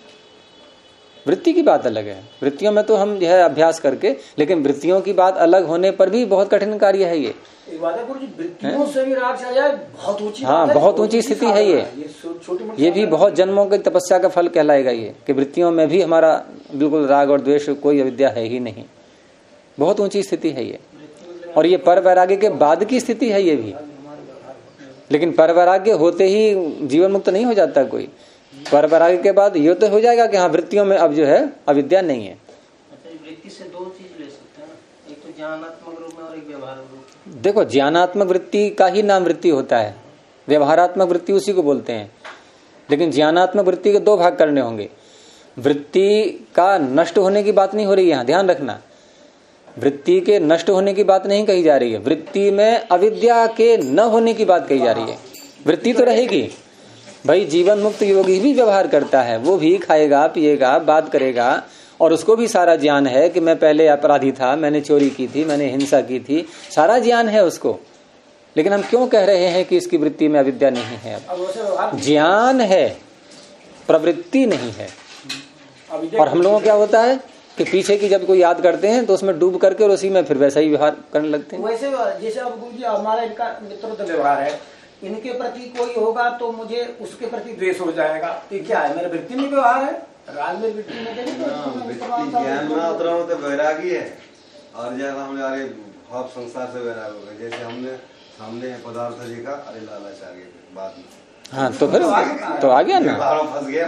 वृत्ति की बात अलग है, वृत्तियों में तो हम जो है अभ्यास करके, लेकिन वृत्तियों की बात अलग होने पर भी बहुत कठिन कार्य है ये। वृत्तियों से भी राग चला जाए, बहुत ऊंची, हाँ बहुत ऊंची स्थिति है ये भी बहुत जन्मों की तपस्या का फल कहलाएगा ये, कि वृत्तियों में भी हमारा बिल्कुल राग और द्वेष कोई अविद्या है ही नहीं। बहुत ऊंची स्थिति है ये, और ये पर वैराग्य के बाद की स्थिति है ये भी। लेकिन पर वैराग्य होते ही जीवन मुक्त नहीं हो जाता कोई, पर वैराग्य के बाद ये तो हो जाएगा कि हाँ वृत्तियों में अब जो है अविद्या नहीं है। वृत्ति से दो चीज ले सकते हैं, एक तो ज्ञानात्मक रूप में और एक व्यवहार रूप। देखो ज्ञानात्मक वृत्ति का ही नाम वृत्ति होता है, व्यवहारात्मक वृत्ति उसी को बोलते हैं। लेकिन ज्ञानात्मक वृत्ति के दो भाग करने होंगे। वृत्ति का नष्ट होने की बात नहीं हो रही है, यहाँ ध्यान रखना, वृत्ति के नष्ट होने की बात नहीं कही जा रही है, वृत्ति में अविद्या के न होने की बात कही जा रही है। वृत्ति तो रहेगी भाई, जीवन मुक्त योगी भी व्यवहार करता है, वो भी खाएगा पिएगा बात करेगा, और उसको भी सारा ज्ञान है कि मैं पहले अपराधी था, मैंने चोरी की थी, मैंने हिंसा की थी, सारा ज्ञान है उसको। लेकिन हम क्यों कह रहे हैं कि इसकी वृत्ति में अविद्या नहीं है? ज्ञान है, प्रवृत्ति नहीं है। और हम लोगों क्या होता है कि पीछे की जब कोई याद करते हैं तो उसमें डूब करके और उसी में फिर वैसा ही व्यवहार करने लगते हैं। वैसे जैसे अब गुरुजी हमारा इनका मित्रत्व व्यवहार है, इनके प्रति कोई होगा तो मुझे उसके प्रति द्वेष हो जाएगा, तो क्या है मेरे वृत्ति में व्यवहार है, राग में वृत्ति में ज्ञान में उतरा तो वैरागी है, और जब हमारे भाव संसार से वैराग हो गए। जैसे हमने सामने पदार्थ देखा, अरे लालच आ गया बाद में, हाँ तो फिर तो आ गया ना, फंस गया।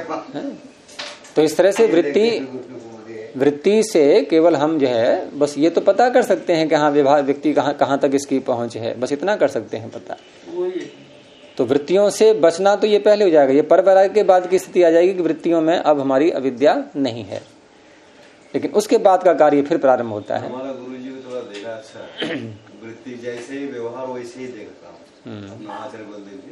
तो इस तरह से वृत्ति से केवल हम जो है बस ये तो पता कर सकते हैं कि हाँ व्यवहार व्यक्ति कहाँ तक इसकी पहुंच है, बस इतना कर सकते हैं पता। तो वृत्तियों से बचना तो ये पहले हो जाएगा, ये पर वैराग्य के बाद की स्थिति आ जाएगी कि वृत्तियों में अब हमारी अविद्या नहीं है। लेकिन उसके बाद का कार्य फिर प्रारंभ होता है। हमारा गुरुजी को थोड़ा देखा, अच्छा वृत्ति जैसे ही व्यवहार वैसे ही देखता हूँ।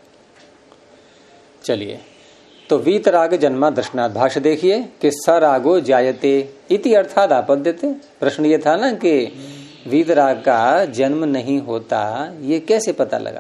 चलिए, तो वीतराग जन्मा दर्शनात्, भाष्य देखिए कि स रागो जायते इति अर्थात आपद्यते। प्रश्न ये था ना कि वीतराग का जन्म नहीं होता, ये कैसे पता लगा?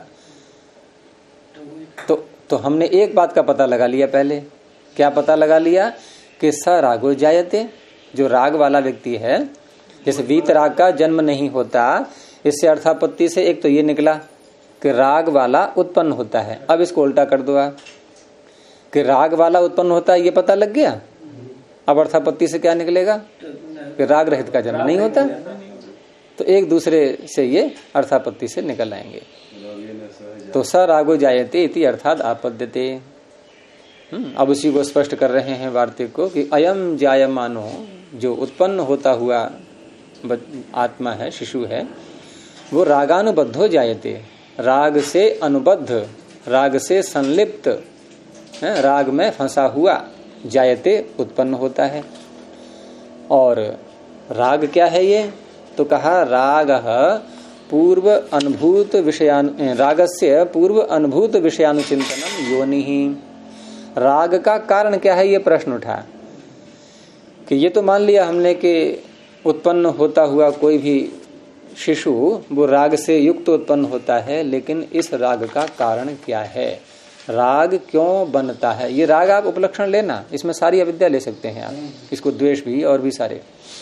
तो हमने एक बात का पता लगा लिया पहले। क्या पता लगा लिया? कि स रागो जायते, जो राग वाला व्यक्ति है, जैसे वीतराग का जन्म नहीं होता, इससे अर्थापत्ति से एक तो ये निकला कि राग वाला उत्पन्न होता है। अब इसको उल्टा कर दो आप कि राग वाला उत्पन्न होता है, ये पता लग गया। अब अर्थापत्ति से क्या निकलेगा कि राग रहित का जन्म नहीं होता। तो एक दूसरे से ये अर्थापत्ति से निकल आएंगे। तो स रागो जायते इति अर्थात आपद्यते। अब उसी को स्पष्ट कर रहे हैं वार्तिक को कि अयम जायमानो, जो उत्पन्न होता हुआ आत्मा है, शिशु है, वो रागानुबद्धो जायते, राग से अनुबद्ध, राग से संलिप्त, राग में फंसा हुआ, जायते उत्पन्न होता है। और राग क्या है ये? तो कहा राग पूर्व अनुभूत रागस्य पूर्व अनुभूत विषयानुचिंतनम योनिहि। राग का कारण क्या है, ये प्रश्न उठा कि ये तो मान लिया हमने कि उत्पन्न होता हुआ कोई भी शिशु वो राग से युक्त उत्पन्न होता है, लेकिन इस राग का कारण क्या है, राग क्यों बनता है? ये राग आप उपलक्षण लेना, इसमें सारी अविद्या ले सकते हैं आप, इसको द्वेष भी और भी सारे।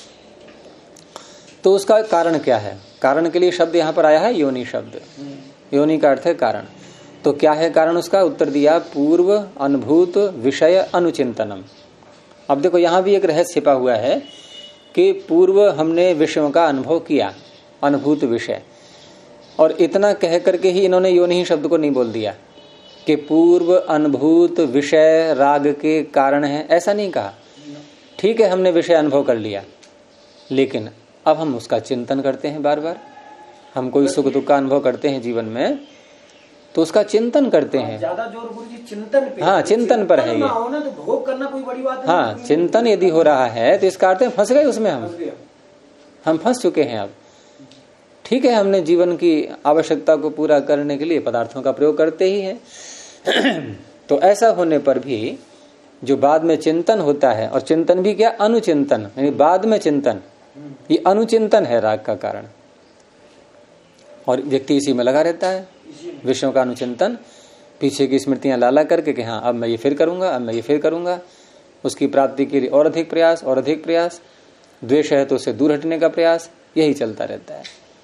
तो उसका कारण क्या है? कारण के लिए शब्द यहां पर आया है योनि शब्द। योनि का अर्थ है कारण। तो क्या है कारण? उसका उत्तर दिया पूर्व अनुभूत विषय अनुचिंतनम। अब देखो यहां भी एक रहस्य छिपा हुआ है कि पूर्व हमने विषयों का अनुभव किया, अनुभूत विषय, और इतना कह करके ही इन्होंने योनि शब्द को नहीं बोल दिया कि पूर्व अनुभूत विषय राग के कारण है, ऐसा नहीं कहा। ठीक है, हमने विषय अनुभव कर लिया, लेकिन अब हम उसका चिंतन करते हैं बार बार। हम कोई सुख दुख का अनुभव करते हैं जीवन में, तो उसका चिंतन करते हैं। ज्यादा जोर गुरुजी चिंतन पे। हाँ, चिंतन पर है ये। ना तो भोग करना कोई बड़ी बात नहीं। हाँ, चिंतन यदि हो रहा है तो इसका अर्थ है फंस गए उसमें, हम फंस चुके हैं अब। ठीक है, हमने जीवन की आवश्यकता को पूरा करने के लिए पदार्थों का प्रयोग करते ही हैं। तो ऐसा होने पर भी जो बाद में चिंतन होता है, और चिंतन भी क्या, अनुचिंतन, यानी बाद में चिंतन, ये अनुचिंतन है राग का कारण। और व्यक्ति इसी में लगा रहता है, विषयों का अनुचिंतन, पीछे की स्मृतियां लाला करके कि हाँ अब मैं ये फिर करूंगा, अब मैं ये फिर करूंगा, उसकी प्राप्ति के लिए और अधिक प्रयास और अधिक प्रयास, द्वेष है तो उससे दूर हटने का प्रयास, यही चलता रहता है।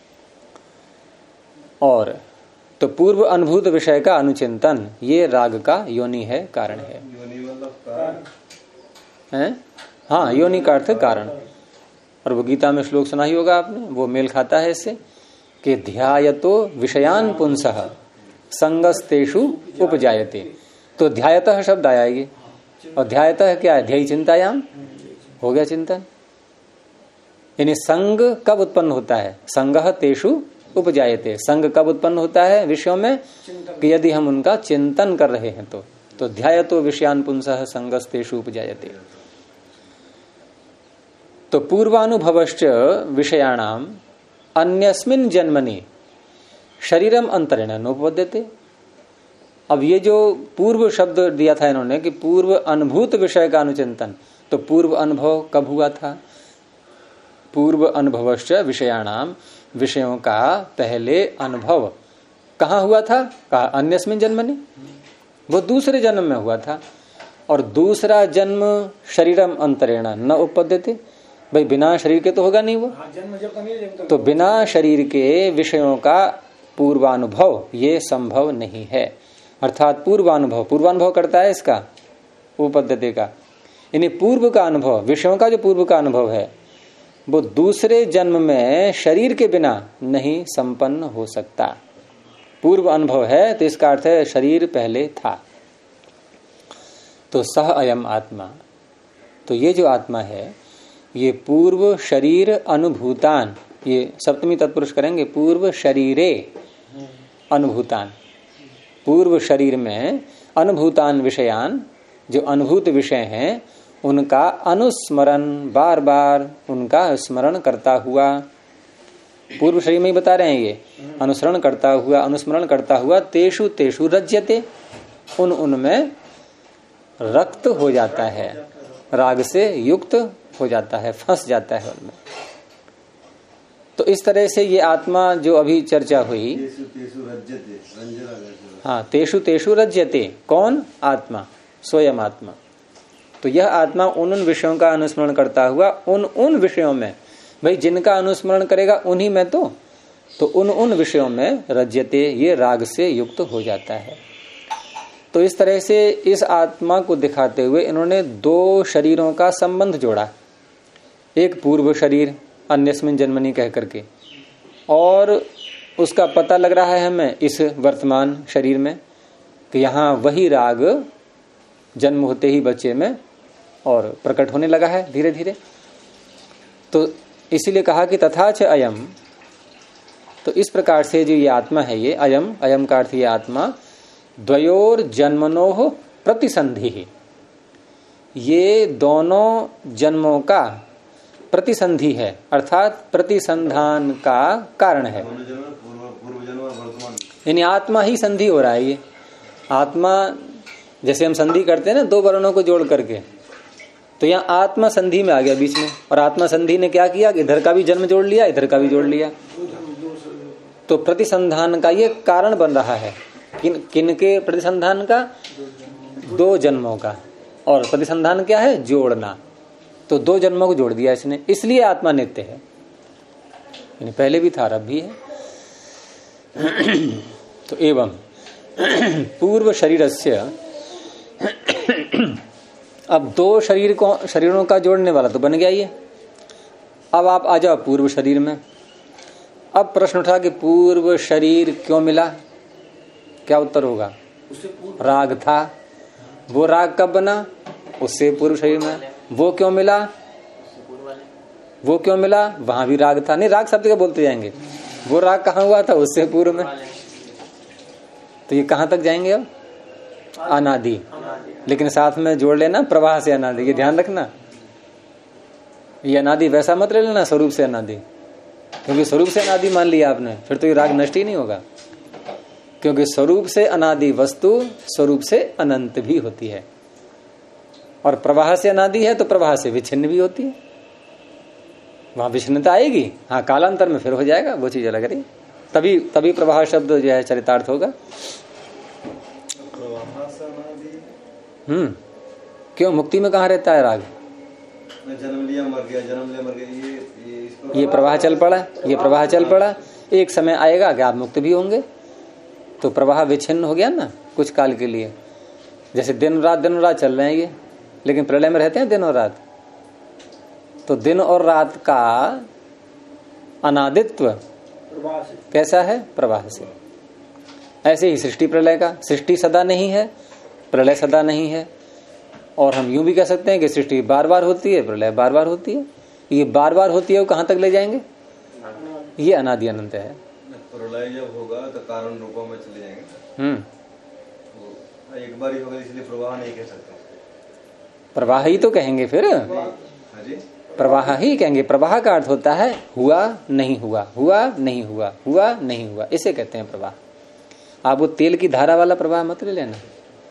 और तो पूर्व अनुभूत विषय का अनुचिंतन ये राग का योनि है, कारण है। योनि मतलब कारण है? हाँ, योनि का अर्थ कारण। और वो गीता में श्लोक सुना ही होगा आपने, वो मेल खाता है इससे कि ध्यायतो विषयान पुंसः संगस्तेषु उपजायते। तो ध्यायतः शब्द आया ये, और ध्यायतः क्या है, ध्यय चिंतायाम, हो गया चिंतन। यानी संग कब उत्पन्न होता है, संगः तेषु उपजायते। संग कब उत्पन्न होता है विषयों में, कि यदि हम उनका चिंतन कर रहे हैं तो ध्यायतो विषयान पुंसः संगस्तेषु उपजायते। तो पूर्वानुभवश्च विषयाणाम अन्यस्मिन् जन्मनि शरीरम अंतरेण नोपपद्यते। अब ये जो पूर्व शब्द दिया था इन्होंने कि पूर्व अनुभूत विषय का अनुचिंतन, तो पूर्व अनुभव कब हुआ था? पूर्व अनुभवश्च विषयाणाम, विषयों का पहले अनुभव कहाँ हुआ था? कहा अन्यस्मिन् जन्मनि, वो दूसरे जन्म में हुआ था। और दूसरा जन्म शरीरम अंतरेण न उपपद्यते, भाई बिना शरीर के तो होगा नहीं वो। जन्म जब तो नहीं, तो बिना शरीर के विषयों का पूर्वानुभव ये संभव नहीं है। अर्थात पूर्वानुभव करता है इसका, उपपद्यते का, यानी पूर्व का अनुभव, विषयों का जो पूर्व का अनुभव है वो दूसरे जन्म में शरीर के बिना नहीं संपन्न हो सकता। पूर्व अनुभव है तो इसका अर्थ है शरीर पहले था। तो सह अयम आत्मा, तो ये जो आत्मा है ये पूर्व शरीर अनुभूतान, ये सप्तमी तत्पुरुष करेंगे, पूर्व शरीरे अनुभूतान, पूर्व शरीर में अनुभूतान विषयान, जो अनुभूत विषय हैं उनका अनुस्मरण, बार बार उनका स्मरण करता हुआ, पूर्व शरीर में ही बता रहे हैं ये, अनुसरण करता हुआ, अनुस्मरण करता हुआ, तेषु तेषु रज्यते, उनमें रक्त हो जाता है, राग से युक्त हो जाता है, फंस जाता है उनमें। तो इस तरह से ये आत्मा जो अभी चर्चा हुई, हाँ, तेषु तेषु रज्यते, कौन? आत्मा, स्वयं आत्मा। तो यह आत्मा उन विषयों का अनुस्मरण करता हुआ उन विषयों में, भाई जिनका अनुस्मरण करेगा उन्हीं में, तो उन विषयों में रज्यते, ये राग से युक्त हो जाता है। तो इस तरह से इस आत्मा को दिखाते हुए इन्होंने दो शरीरों का संबंध जोड़ा, एक पूर्व शरीर अन्यस्मिन् जन्मनि कह करके, और उसका पता लग रहा है हमें इस वर्तमान शरीर में कि यहाँ वही राग जन्म होते ही बच्चे में और प्रकट होने लगा है धीरे धीरे। तो इसीलिए कहा कि तथा च अयम, तो इस प्रकार से जो ये आत्मा है, ये अयम का अर्थ ये आत्मा, द्वयोर जन्मनोह प्रतिसंधि, ये दोनों जन्मों का प्रतिसंधि है, अर्थात प्रतिसंधान का कारण है। यानी आत्मा ही संधि हो रहा है। ये आत्मा, जैसे हम संधि करते हैं ना दो वर्णों को जोड़ करके, तो यहाँ आत्मा संधि में आ गया बीच में, और आत्मा संधि ने क्या किया कि इधर का भी जन्म जोड़ लिया, इधर का भी जोड़ लिया। तो प्रतिसंधान का ये कारण बन रहा है। किन के प्रतिसंधान का? 2 जन्मों का। और प्रतिसंधान क्या है? जोड़ना। तो 2 जन्मों को जोड़ दिया इसने, इसलिए आत्मा नित्य है। पहले भी था, अब भी है। तो एवं पूर्व शरीरस्य, अब 2 शरीरों का जोड़ने वाला तो बन गया ये। अब आप आ जाओ पूर्व शरीर में। अब प्रश्न उठा कि पूर्व शरीर क्यों मिला? क्या उत्तर होगा? राग था। वो राग कब बना? उससे पूर्व शरीर में। वो क्यों मिला? वो क्यों मिला? वहां भी राग था। नहीं, राग शब्द क्या बोलते जाएंगे। वो राग कहाँ हुआ था? उससे पूर्व में। तो ये कहां तक जाएंगे अब? अनादि। लेकिन साथ में जोड़ लेना प्रवाह से अनादि, ये ध्यान रखना। ये अनादि वैसा मत ले लेना स्वरूप से अनादि, क्योंकि स्वरूप से अनादि मान लिया आपने, फिर तो ये राग नष्ट ही नहीं होगा। क्योंकि स्वरूप से अनादि वस्तु स्वरूप से अनंत भी होती है, और प्रवाह से अनादि है तो प्रवाह से विच्छिन्न भी होती है। वहां विच्छिन्नता आएगी, हाँ, कालांतर में फिर हो जाएगा, वो चीज अलग रही। तभी प्रवाह शब्द जो है चरितार्थ होगा। क्यों? मुक्ति में कहाँ रहता है राग? जन्म लिया मर गया, जन्म लिया मर गया, ये प्रवाह चल पड़ा, ये प्रवाह चल पड़ा। एक समय आएगा कि आप मुक्त भी होंगे, तो प्रवाह विच्छिन्न हो गया ना कुछ काल के लिए। जैसे दिन रात चल रहे हैं ये, लेकिन प्रलय में रहते हैं दिन और रात। तो दिन और रात का अनादित्व कैसा है? प्रवाह से। ऐसे ही सृष्टि प्रलय का, सृष्टि सदा नहीं है, प्रलय सदा नहीं है। और हम यूं भी कह सकते हैं कि सृष्टि बार बार होती है, प्रलय बार बार होती है। ये बार बार होती है, वो कहां तक ले जाएंगे? ये अनादि अनंत है। प्रलय जब होगा तो कारण रूपों में चले जाएंगे। एक बार ही होगा, इसलिए प्रवाह नहीं कह सकते। प्रवाह ही तो कहेंगे फिर, प्रवाह ही कहेंगे। प्रवाह का अर्थ होता है हुआ नहीं हुआ, हुआ नहीं हुआ, हुआ नहीं हुआ, इसे कहते हैं प्रवाह। आप वो तेल की धारा वाला प्रवाह मत ले लेना,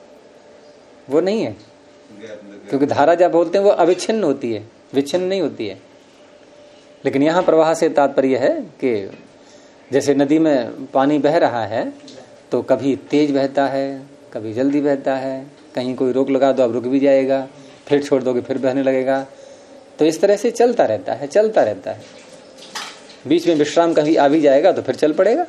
वो नहीं है। क्योंकि धारा जब बोलते हैं वो अविच्छिन्न होती है, विच्छिन्न नहीं होती है। लेकिन यहाँ प्रवाह से तात्पर्य है कि जैसे नदी में पानी बह रहा है तो कभी तेज बहता है, कभी जल्दी बहता है। कहीं कोई रोक लगा दो, अब रुक भी जाएगा, फिर छोड़ दोगे फिर बहने लगेगा। तो इस तरह से चलता रहता है, चलता रहता है। बीच में विश्राम कहीं आ भी जाएगा तो फिर चल पड़ेगा।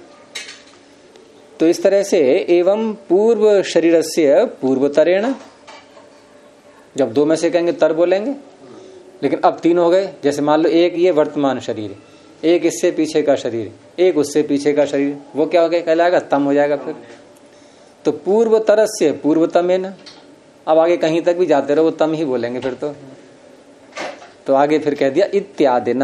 तो इस तरह से एवं पूर्व शरीरस्य पूर्वतरेण, जब 2 में से कहेंगे तर बोलेंगे, लेकिन अब 3 हो गए। जैसे मान लो एक ये वर्तमान शरीर, एक इससे पीछे का शरीर, एक उससे पीछे का शरीर, वो क्या हो गया? कहलाएगा तम हो जाएगा फिर। तो पूर्वतरस्य पूर्वतमेन, अब आगे कहीं तक भी जाते रहो वो तम ही बोलेंगे फिर तो आगे फिर कह दिया इत्यादिना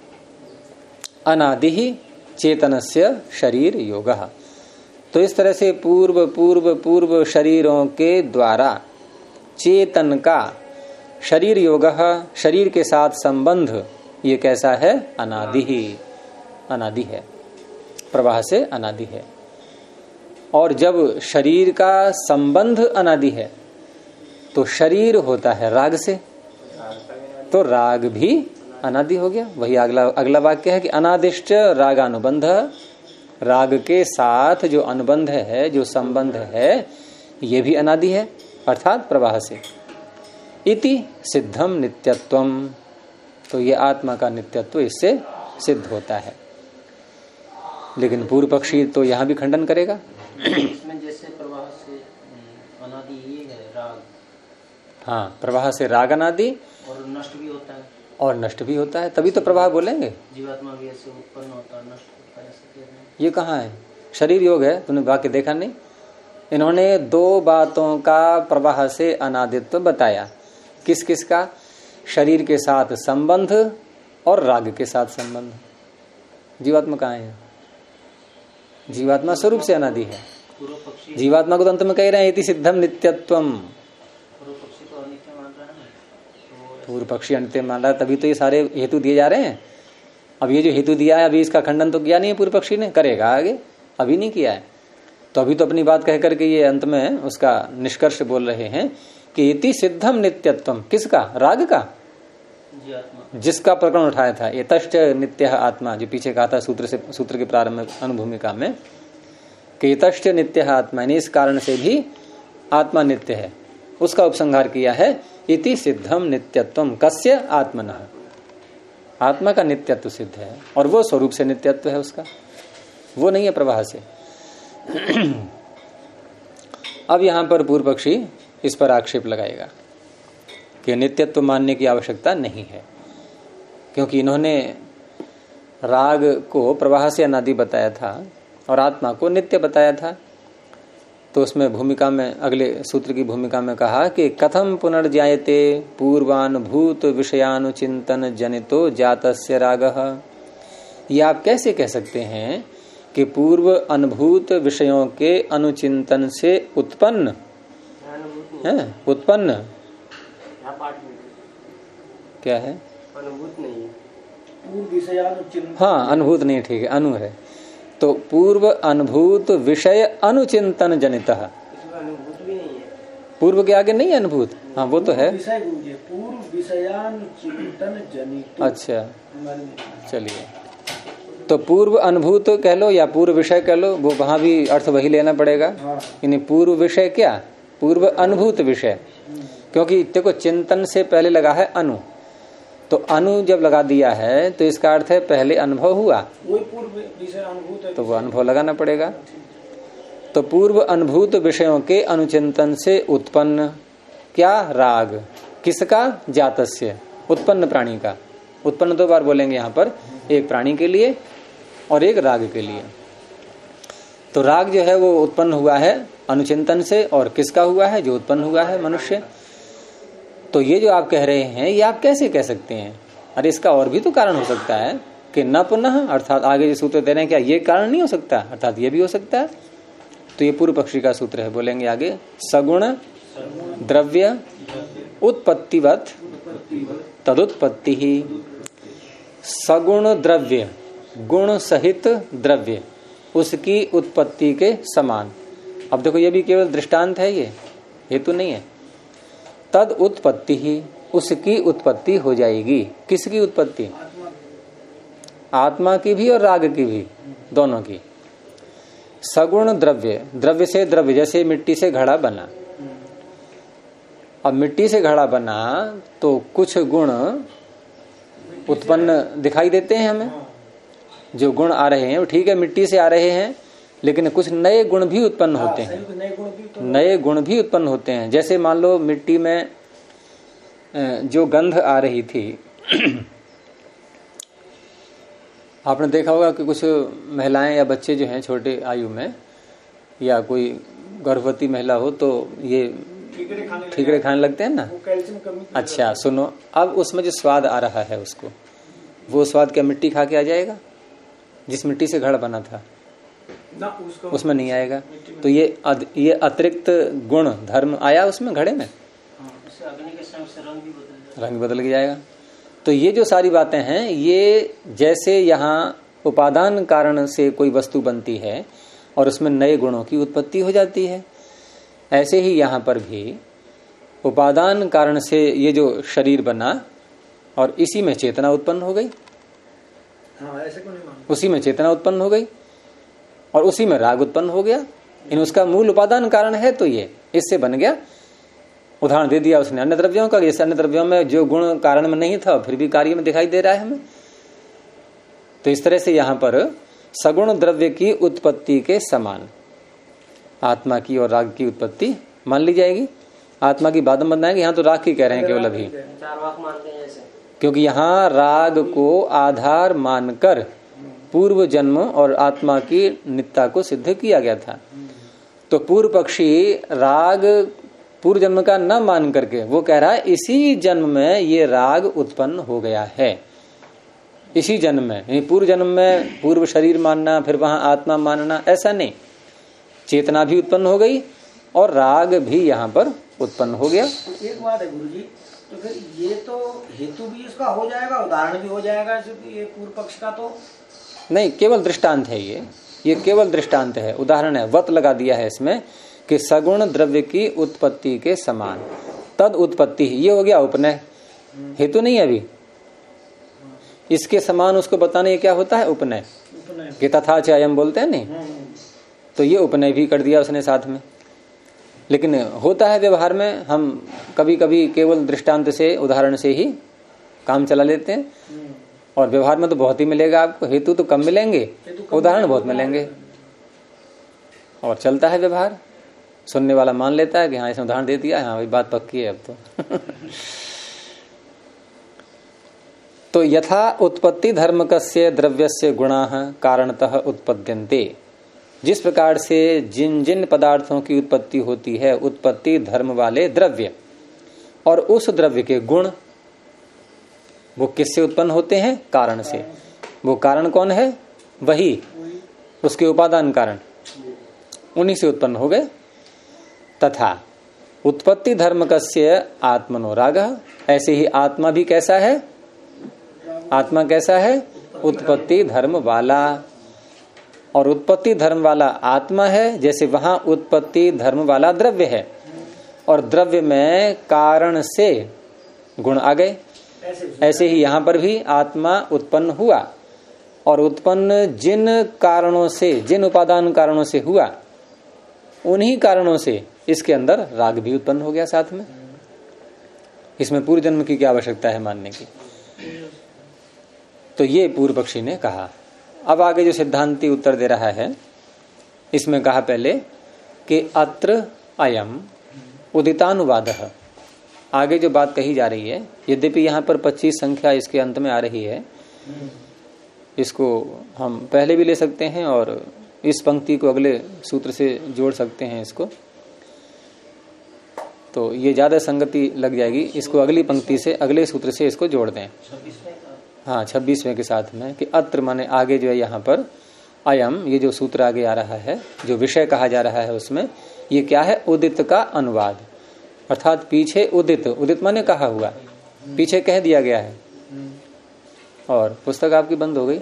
अनादि ही चेतनस्य शरीर योगः। तो इस तरह से पूर्व पूर्व पूर्व शरीरों के द्वारा चेतन का शरीर योगः, शरीर के साथ संबंध, ये कैसा है? अनादि ही, अनादि है, प्रवाह से अनादि है। और जब शरीर का संबंध अनादि है तो शरीर होता है राग से, तो राग भी अनादि हो गया। वही अगला वाक्य है कि अनादिष्ट रागानुबंध, राग के साथ जो अनुबंध है, जो संबंध है, ये भी अनादि है, अर्थात प्रवाह से। इति सिद्धम नित्यत्वम, तो ये आत्मा का नित्यत्व इससे सिद्ध होता है। लेकिन पूर्व पक्षी तो यहां भी खंडन करेगा। इसमें जैसे प्रवाह से अनादि ये है राग, हाँ, प्रवाह से राग अनादि, और नष्ट भी होता है, और नष्ट भी होता है, तभी तो प्रवाह बोलेंगे। जीवात्मा भी ऐसे उत्पन्न होता है, नष्ट होता है, ऐसे कहते हैं। ये कहाँ है? शरीर योग है, तुमने वाक्य देखा नहीं? इन्होंने 2 बातों का प्रवाह से अनादित्व बताया। किस किस का? शरीर के साथ संबंध और राग के साथ संबंध। जीवात्मा कहाँ है? जीवात्मा स्वरूप से अनादि है। जीवात्मा को तो अंत में कह रहे हैं इति सिद्धम नित्यत्वम। पूर्व पक्षी अनित्य मान रहा है, तभी तो ये सारे हेतु दिए जा रहे हैं। अब ये जो हेतु दिया है, अभी इसका खंडन तो किया नहीं है पूर्व पक्षी ने, करेगा आगे, अभी नहीं किया है। तो अभी तो अपनी बात कह करके ये अंत में उसका निष्कर्ष बोल रहे हैं कि इति सिद्धम नित्यत्वम। किसका? राग का। जिसका प्रकरण उठाया था एतश्च नित्यः आत्मा, जो पीछे कहा था सूत्र के प्रारंभ में अनुभूमिका में कि एतश्च नित्यः आत्मा, इस कारण से भी आत्मा नित्य है, उसका उपसंहार किया है। इति सिद्धम नित्यत्वम कस्य आत्मनः, आत्मा का नित्यत्व सिद्ध है और वो स्वरूप से नित्यत्व है उसका, वो नहीं है प्रवाह से। अब यहां पर पूर्व पक्षी इस पर आक्षेप लगाएगा कि नित्यत्व मानने की आवश्यकता नहीं है, क्योंकि इन्होंने राग को प्रवाह से अनादि बताया था और आत्मा को नित्य बताया था। तो उसमें भूमिका में, अगले सूत्र की भूमिका में कहा कि कथम पुनर्जायते पूर्वानुभूत विषयानुचिंतन जनितो जातस्य रागः। ये आप कैसे कह सकते हैं कि पूर्व अनुभूत विषयों के अनुचिंतन से उत्पन्न है, उत्पन्न क्या है, अनुभूत नहीं है, पूर्व विषयानुचिंतन, हाँ अनुभूत नहीं, ठीक है, अनु है। तो पूर्व अनुभूत विषय अनुचिंतन जनित, अनुभूत भी नहीं है, पूर्व के आगे नहीं है अनुभूत, हाँ वो तो है। विषय पूर्व विषयानुचिंतन जनित। अच्छा चलिए, तो पूर्व अनुभूत कह लो या पूर्व विषय कह लो, वो वहां भी अर्थ वही लेना पड़ेगा। यानी पूर्व विषय क्या, पूर्व अनुभूत विषय, क्योंकि देखो चिंतन से पहले लगा है अनु, तो अनु जब लगा दिया है तो इसका अर्थ है पहले अनुभव हुआ, वही पूर्व विषय अनुभूत है, तो वो अनुभव लगाना पड़ेगा। तो पूर्व अनुभूत विषयों के अनुचिंतन से उत्पन्न क्या, राग, किसका, जातस्य, उत्पन्न प्राणी का। उत्पन्न दो बार बोलेंगे यहाँ पर, एक प्राणी के लिए और एक राग के लिए। तो राग जो है वो उत्पन्न हुआ है अनुचिंतन से, और किसका हुआ है, जो उत्पन्न हुआ है मनुष्य। तो ये जो आप कह रहे हैं ये आप कैसे कह सकते हैं, अरे इसका और भी तो कारण हो सकता है कि न पुनः, अर्थात आगे जो सूत्र दे रहे हैं क्या ये कारण नहीं हो सकता, अर्थात ये भी हो सकता है। तो ये पूर्व पक्षी का सूत्र है, बोलेंगे आगे, सगुण द्रव्य उत्पत्तिवत तदुत्पत्ति ही। सगुण द्रव्य, गुण सहित द्रव्य, उसकी उत्पत्ति के समान। अब देखो ये भी केवल दृष्टांत है, ये हेतु नहीं है। तद उत्पत्ति ही, उसकी उत्पत्ति हो जाएगी। किसकी उत्पत्ति, आत्मा की भी और राग की भी, दोनों की। सगुण द्रव्य, द्रव्य से द्रव्य, जैसे मिट्टी से घड़ा बना। अब मिट्टी से घड़ा बना तो कुछ गुण उत्पन्न दिखाई देते हैं हमें, जो गुण आ रहे हैं वो ठीक है मिट्टी से आ रहे हैं, लेकिन कुछ नए गुण भी उत्पन्न होते हैं, नए गुण भी उत्पन्न होते हैं। जैसे मान लो मिट्टी में जो गंध आ रही थी, आपने देखा होगा कि कुछ महिलाएं या बच्चे जो हैं छोटे आयु में, या कोई गर्भवती महिला हो तो ये ठीकरे खाने लगते हैं ना। अच्छा सुनो, अब उसमें जो स्वाद आ रहा है उसको, वो स्वाद क्या मिट्टी खा के आ जाएगा, जिस मिट्टी से घड़ा बना था ना, उसमें नहीं आएगा। तो ये अतिरिक्त गुण धर्म आया उसमें घड़े में, अग्नि के समय से रंग बदल जाएगा। तो ये जो सारी बातें हैं, ये जैसे यहाँ उपादान कारण से कोई वस्तु बनती है और उसमें नए गुणों की उत्पत्ति हो जाती है, ऐसे ही यहाँ पर भी उपादान कारण से ये जो शरीर बना और इसी में चेतना उत्पन्न हो गई। हाँ, ऐसे को नहीं मानते। उसी में चेतना उत्पन्न हो गई और उसी में राग उत्पन्न हो गया। इन उसका मूल उपादान कारण है, तो ये इससे बन गया। उदाहरण दे दिया उसने अन्य द्रव्यों का, इस अन्य द्रव्यों में जो गुण कारण में नहीं था फिर भी कार्य में दिखाई दे रहा है हमें। तो इस तरह से यहाँ पर सगुण द्रव्य की उत्पत्ति के समान आत्मा की और राग की उत्पत्ति मान ली जाएगी। आत्मा की बाद में बताएंगे, यहाँ तो राग की कह रहे हैं केवल अभी, चार वाक मानते हैं जैसे, क्योंकि यहाँ राग को आधार मानकर पूर्व जन्म और आत्मा की नित्या को सिद्ध किया गया था। तो पूर्व पक्षी राग पूर्व जन्म का न मान करके वो कह रहा है इसी जन्म में ये राग उत्पन्न हो गया है, इसी जन्म में। पूर्व जन्म में पूर्व शरीर मानना फिर वहां आत्मा मानना, ऐसा नहीं। चेतना भी उत्पन्न हो गई और राग भी यहाँ पर उत्पन्न हो गया। एक बात है गुरुजी, तो फिर ये तो हेतु भी इसका हो जाएगा, उदाहरण भी हो जाएगा ये पूर्व पक्ष का, तो नहीं, केवल दृष्टांत है ये केवल दृष्टांत है, उदाहरण है। वत लगा दिया है इसमें कि सगुण द्रव्य की उत्पत्ति के समान तद उत्पत्ति, ये हो गया उपनय, हेतु नहीं है अभी। इसके समान उसको बताने ये क्या होता है, उपनय। कि तथा च अयम बोलते हैं नहीं, तो ये उपनय भी कर दिया उसने साथ में। लेकिन होता है व्यवहार में, हम कभी कभी केवल दृष्टांत से, उदाहरण से ही काम चला लेते हैं, और व्यवहार में तो बहुत ही मिलेगा आपको, हेतु तो कम मिलेंगे, उदाहरण बहुत मिलेंगे, और चलता है व्यवहार। सुनने वाला मान लेता है कि हाँ इसने उदाहरण दे दिया, हाँ भाई बात पक्की है अब तो। तो यथा उत्पत्ति धर्मकस्य द्रव्यस्य गुणाः कारणतः उत्पद्यन्ते, जिस प्रकार से जिन जिन पदार्थों की उत्पत्ति होती है, उत्पत्ति धर्म वाले द्रव्य और उस द्रव्य के गुण, वो किससे उत्पन्न होते हैं, कारण से। वो कारण कौन है, वही उसके उपादान कारण, उन्हीं से उत्पन्न हो गए। तथा उत्पत्ति धर्मकस्य आत्मनोरागः, ऐसे ही आत्मा भी कैसा है, आत्मा कैसा है, उत्पत्ति धर्म वाला। और उत्पत्ति धर्म वाला आत्मा है, जैसे वहां उत्पत्ति धर्म वाला द्रव्य है, और द्रव्य में कारण से गुण आ गए, ऐसे ही यहां पर भी आत्मा उत्पन्न हुआ, और उत्पन्न जिन कारणों से, जिन उपादान कारणों से हुआ, उन्हीं कारणों से इसके अंदर राग भी उत्पन्न हो गया साथ में। इसमें पूर्व जन्म की क्या आवश्यकता है मानने की। तो ये पूर्व पक्षी ने कहा। अब आगे जो सिद्धांती उत्तर दे रहा है, इसमें कहा पहले कि अत्र अयम उदितानुवादः। आगे जो बात कही जा रही है, यद्यपि यहाँ पर 25 संख्या इसके अंत में आ रही है, इसको हम पहले भी ले सकते हैं और इस पंक्ति को अगले सूत्र से जोड़ सकते हैं इसको, तो ये ज्यादा संगति लग जाएगी। इसको अगली पंक्ति से, अगले सूत्र से इसको जोड़ दें। हाँ, 26वें के साथ में कि अत्र माने आगे जो है यहाँ पर अयम, ये जो सूत्र आगे आ रहा है, जो विषय कहा जा रहा है उसमें, ये क्या है, उदित का अनुवाद। अर्थात पीछे उदित, उदित माने कहा हुआ, पीछे कह दिया गया है। और पुस्तक आपकी बंद हो गई,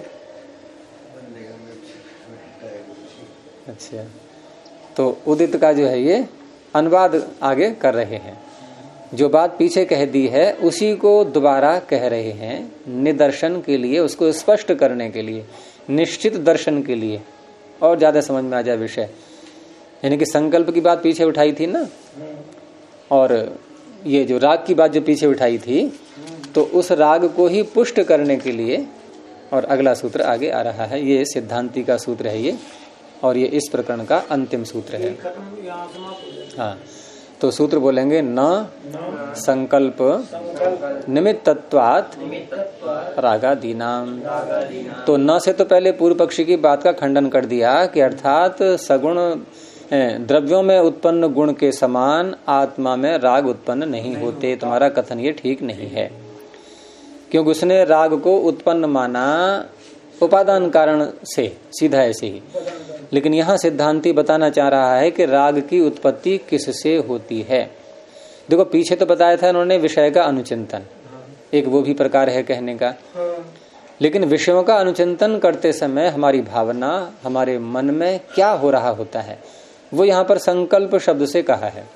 अच्छा, तो उदित का जो है ये अनुवाद आगे कर रहे हैं। जो बात पीछे कह दी है उसी को दोबारा कह रहे हैं, निदर्शन के लिए, उसको स्पष्ट करने के लिए, निश्चित दर्शन के लिए, और ज्यादा समझ में आ जाए विषय। यानी कि संकल्प की बात पीछे उठाई थी ना, और ये जो राग की बात जो पीछे उठाई थी, तो उस राग को ही पुष्ट करने के लिए और अगला सूत्र आगे आ रहा है। ये सिद्धांति का सूत्र है ये, और ये इस प्रकरण का अंतिम सूत्र है। हाँ, तो सूत्र बोलेंगे न संकल्प निमित्तत्वात् रागादीनाम। तो न से तो पहले पूर्व पक्षी की बात का खंडन कर दिया कि अर्थात सगुण द्रव्यों में उत्पन्न गुण के समान आत्मा में राग उत्पन्न नहीं होते। तुम्हारा कथन ये ठीक नहीं है, क्योंकि उसने राग को उत्पन्न माना उपादान कारण से, सीधा ऐसे ही। लेकिन यहाँ सिद्धांती बताना चाह रहा है कि राग की उत्पत्ति किससे होती है। देखो पीछे तो बताया था उन्होंने विषय का अनुचिंतन, एक वो भी प्रकार है कहने का। लेकिन विषयों का अनुचिंतन करते समय हमारी भावना, हमारे मन में क्या हो रहा होता है, वो यहाँ पर संकल्प शब्द से कहा है।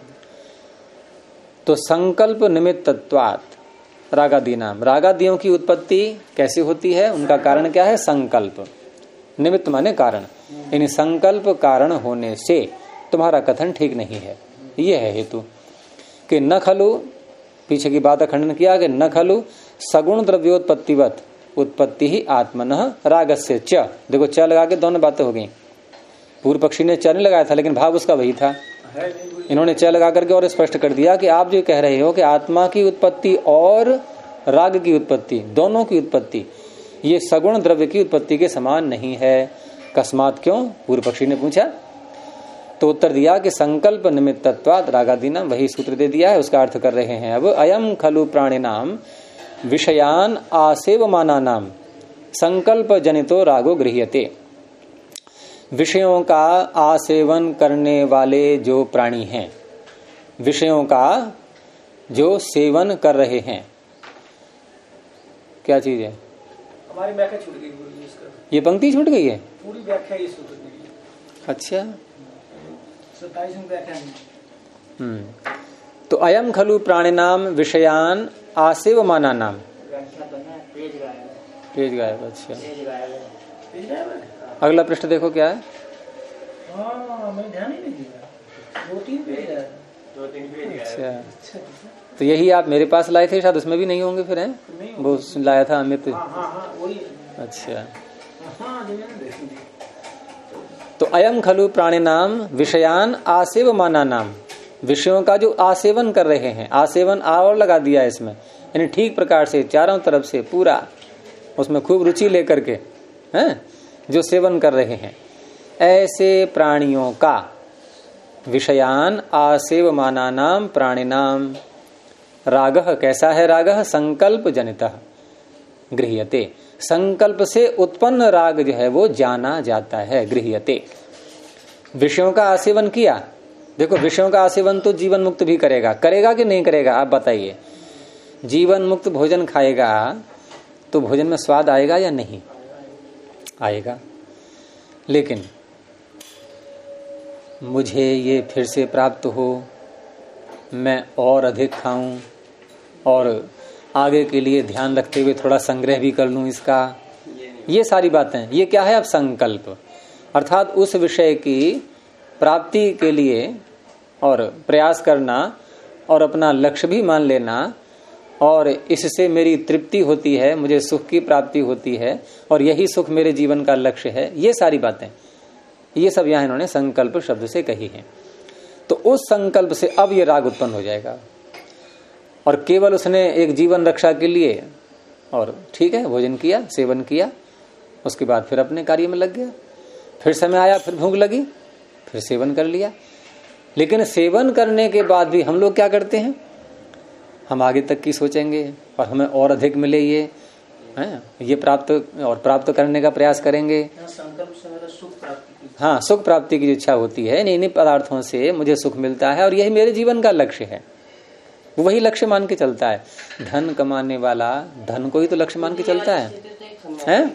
तो संकल्प निमित्तत्वात् रागादीनाम, रागादियों की उत्पत्ति कैसे होती है, उनका कारण क्या है, संकल्प। निमित्त माने कारण, यानी संकल्प कारण होने से तुम्हारा कथन ठीक नहीं है। यह है हेतु कि न खलु, पीछे की बात का खंडन किया कि न खलु सगुण द्रव्योत्पत्तिवत उत्पत्ति ही आत्मनः रागस्य च। देखो च लगा के दोनों बातें हो गई। पूर्व पक्षी ने च नहीं लगाया था, लेकिन भाव उसका वही था। इन्होंने च लगा करके और स्पष्ट कर दिया कि आप जो कह रहे हो कि आत्मा की उत्पत्ति और राग की उत्पत्ति, दोनों की उत्पत्ति, ये सगुण द्रव्य की उत्पत्ति के समान नहीं है। कस्मात क्यों, पूर्व पक्षी ने पूछा। तो उत्तर दिया कि संकल्प निमित्तत्वात् रागादीनाम, वही सूत्र दे दिया है, उसका अर्थ कर रहे हैं अब। अयम खलु प्राणिनाम विषयान आसेवमानानाम संकल्प जनितो रागो गृह्यते। विषयों का आसेवन करने वाले जो प्राणी हैं, विषयों का जो सेवन कर रहे हैं, क्या चीज है, हमारी व्याख्या छूट गई गुरुजी इसका। ये पंक्ति छूट गई है, पूरी व्याख्या ये सूत्र की। अच्छा, 27 व्याख्या। तो अयम खलु प्राणिनाम विषयान आसेवमानानाम, पेज गायब। अच्छा, पेज गायब है। अगला पृष्ठ देखो क्या है। हाँ, मैं ध्यान ही नहीं दिया। 2-3 पेज है। 2-3 पेज है। अच्छा, तो यही आप मेरे पास लाए थे, शायद उसमें भी नहीं होंगे फिर, हैं? वो लाया था अमित। हाँ, वही। अच्छा, हाँ, तो अयम खलु प्राणिनाम विषयान आसेवमाना नाम, विषयों का जो आसेवन कर रहे हैं, आसेवन आ और लगा दिया इसमें, यानी ठीक प्रकार से चारों तरफ से पूरा उसमें खूब रुचि लेकर के हैं जो सेवन कर रहे हैं, ऐसे प्राणियों का, विषयान आसेवमाना नाम प्राणिनाम, रागः कैसा है? रागः संकल्प जनितः गृह्यते, संकल्प से उत्पन्न राग जो है वो जाना जाता है। गृह्यते, विषयों का आसेवन किया। देखो, विषयों का आसेवन तो जीवन मुक्त भी करेगा कि नहीं करेगा? आप बताइए। जीवन मुक्त भोजन खाएगा तो भोजन में स्वाद आएगा या नहीं आएगा? लेकिन मुझे ये फिर से प्राप्त हो, मैं और अधिक खाऊं और आगे के लिए ध्यान रखते हुए थोड़ा संग्रह भी कर लूं इसका, ये सारी बातें, ये क्या है? अब संकल्प, अर्थात उस विषय की प्राप्ति के लिए और प्रयास करना और अपना लक्ष्य भी मान लेना, और इससे मेरी तृप्ति होती है, मुझे सुख की प्राप्ति होती है और यही सुख मेरे जीवन का लक्ष्य है, ये सारी बातें, ये सब यहाँ इन्होंने संकल्प शब्द से कही है। तो उस संकल्प से अब ये राग उत्पन्न हो जाएगा, और केवल उसने एक जीवन रक्षा के लिए, और ठीक है, भोजन किया, सेवन किया, उसके बाद फिर अपने कार्य में लग गया, फिर समय आया, फिर भूख लगी, फिर सेवन कर लिया। लेकिन सेवन करने के बाद भी हम लोग क्या करते हैं? हम आगे तक की सोचेंगे और हमें और अधिक मिले, ये प्राप्त करने का प्रयास करेंगे। संकल्प से मेरा सुख प्राप्ति, हाँ, सुख प्राप्ति की जो इच्छा होती है, इन्हीं पदार्थों से मुझे सुख मिलता है और यही मेरे जीवन का लक्ष्य है, वही लक्ष्य मान के चलता है। धन कमाने वाला धन को ही तो लक्ष्य मान के चलता है?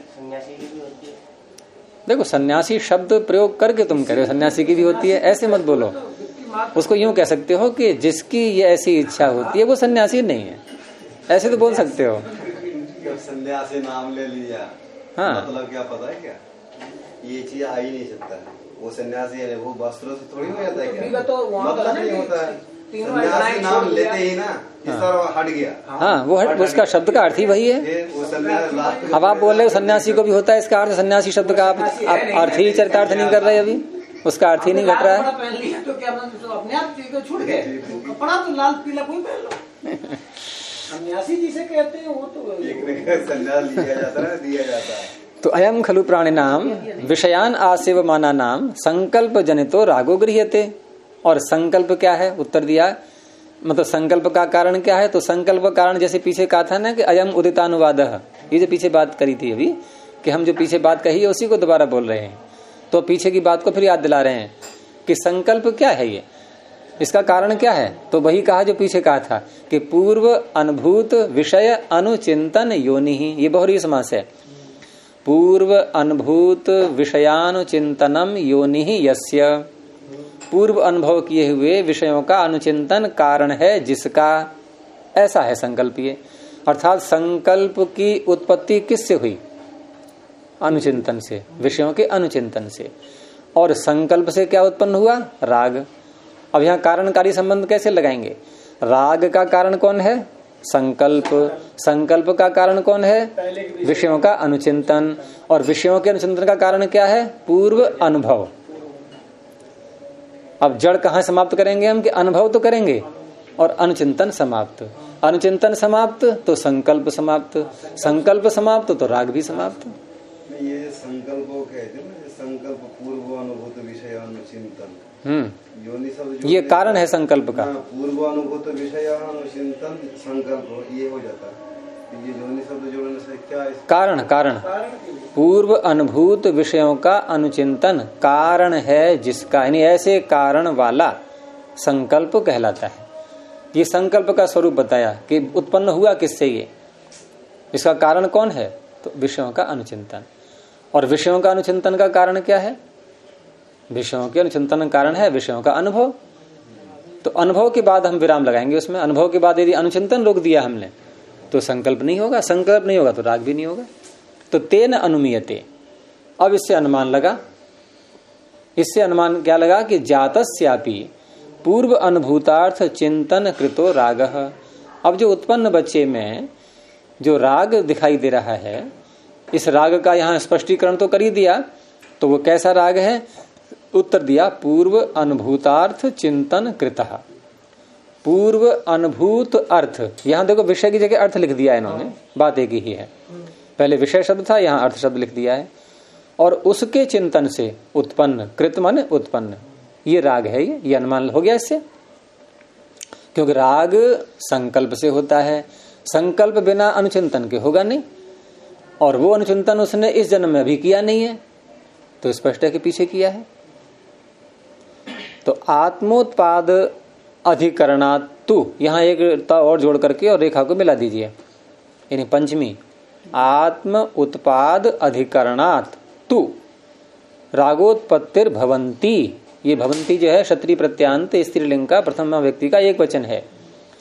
देखो, सन्यासी शब्द प्रयोग करके तुम कह रहे हो सन्यासी की भी होती है, ऐसे मत बोलो। उसको यूं कह सकते हो कि जिसकी ये ऐसी इच्छा होती है वो सन्यासी नहीं है, ऐसे तो बोल सकते हो। सन्यासी नाम ले लिया, हाँ, मतलब क्या पता है क्या? ये चीज आ ही नहीं सकता है। वो सन्यासी है, वो वस्त्रों से थोड़ी हो जाता है क्या? तो मतलब नहीं होता है। सन्यासी नाम लेते ही ना इस तरह हट गया। हाँ, वो उसका शब्द का अर्थ ही वही है। अब आप बोल रहे हो सन्यासी को भी होता है, इसका अर्थ सन्यासी शब्द का आप अर्थ ही चरितार्थ नहीं कर रहे अभी, उसका अर्थ ही नहीं घट रहा है। तो क्या अपने आप छूट गए, कपड़ा तो लाल पीला कोई पहन लो, सन्यासी जिसे कहते हैं वो तो सन्यास लिया जाता है, दिया जाता है। तो अयम खलु प्राणिनाम विषयान आसेवमाना नाम संकल्प जनितो रागो गृह्यते। और संकल्प क्या है? उत्तर दिया, मतलब संकल्प का कारण क्या है? तो संकल्प कारण जैसे पीछे कहा था ना कि अयम उदितानुवादः, ये जो पीछे बात करी थी अभी, कि हम जो पीछे बात कही है उसी को दोबारा बोल रहे हैं, तो पीछे की बात को फिर याद दिला रहे हैं कि संकल्प क्या है, ये इसका कारण क्या है? तो वही कहा जो पीछे कहा था कि पूर्व अनुभूत विषय अनुचिंतन योनि ही, ये बहुरी समास है। पूर्व अनुभूत विषयानुचिंतनम योनि ही यस्य, पूर्व अनुभव किए हुए विषयों का अनुचिंतन कारण है जिसका, ऐसा है संकल्प ये। अर्थात संकल्प की उत्पत्ति किससे हुई? अनुचिंतन से, विषयों के अनुचिंतन से। और संकल्प से क्या उत्पन्न हुआ? राग। अब यहाँ कारणकारी संबंध कैसे लगाएंगे? राग का कारण कौन है? संकल्प। संकल्प का कारण कौन है? विषयों का अनुचिंतन। और विषयों के अनुचिंतन का कारण क्या है? पूर्व अनुभव। अब जड़ कहाँ समाप्त करेंगे हम? कि अनुभव तो करेंगे और अनुचिंतन समाप्त। अनुचिंतन समाप्त तो संकल्प समाप्त, संकल्प समाप्त तो राग भी समाप्त। ये संकल्प कहते हैं ना, संकल्प पूर्व अनुभूत विषय अनुचिंतन, योनि शब्द ये कारण है संकल्प का। पूर्व अनुभूत विषय अनुचिंतन संकल्प, ये हो जाता है। ये योनि शब्द जोड़ने से क्या है? कारण। पूर्व अनुभूत विषयों का अनुचिंतन कारण है जिसका, यानी ऐसे कारण वाला संकल्प कहलाता है। ये संकल्प का स्वरूप बताया कि उत्पन्न हुआ किससे ये, इसका कारण कौन है? तो विषयों का अनुचिंतन। और विषयों का अनुचिंतन का कारण क्या है? विषयों के अनुचिंतन कारण है विषयों का अनुभव। तो अनुभव के बाद हम विराम लगाएंगे उसमें। अनुभव के बाद यदि अनुचिंतन रोक दिया हमने तो संकल्प नहीं होगा, संकल्प नहीं होगा तो राग भी नहीं होगा। तो तेन अनुमीयते, अब इससे अनुमान लगा, इससे अनुमान क्या लगा कि जातस्यापि पूर्व अनुभूतार्थ चिंतन कृतो रागः। अब जो उत्पन्न बच्चे में जो राग दिखाई दे रहा है, इस राग का यहां स्पष्टीकरण तो कर ही दिया, तो वो कैसा राग है? उत्तर दिया पूर्व अनुभूतार्थ चिंतन कृतः। पूर्व अनुभूत अर्थ, यहां देखो विषय की जगह अर्थ लिख दिया है इन्होंने, बात एक ही है। पहले विषय शब्द था, यहां अर्थ शब्द लिख दिया है। और उसके चिंतन से उत्पन्न, कृत माने उत्पन्न, ये राग है, ये अनुमान हो गया इससे। क्योंकि राग संकल्प से होता है, संकल्प बिना अनुचिंतन के होगा नहीं, और वो अनुचिंतन उसने इस जन्म में भी किया नहीं है, तो स्पष्ट है कि पीछे किया है। तो आत्मोत्पाद अधिकरणात् तु, यहां एक ता और जोड़ करके और रेखा को मिला दीजिए, यानी पंचमी, आत्म उत्पाद अधिकरणात् तु रागोत्पत्तिर भवंती। ये भवंती जो है क्षत्रिय प्रत्यांत स्त्रीलिंग का प्रथम व्यक्ति का एक वचन है।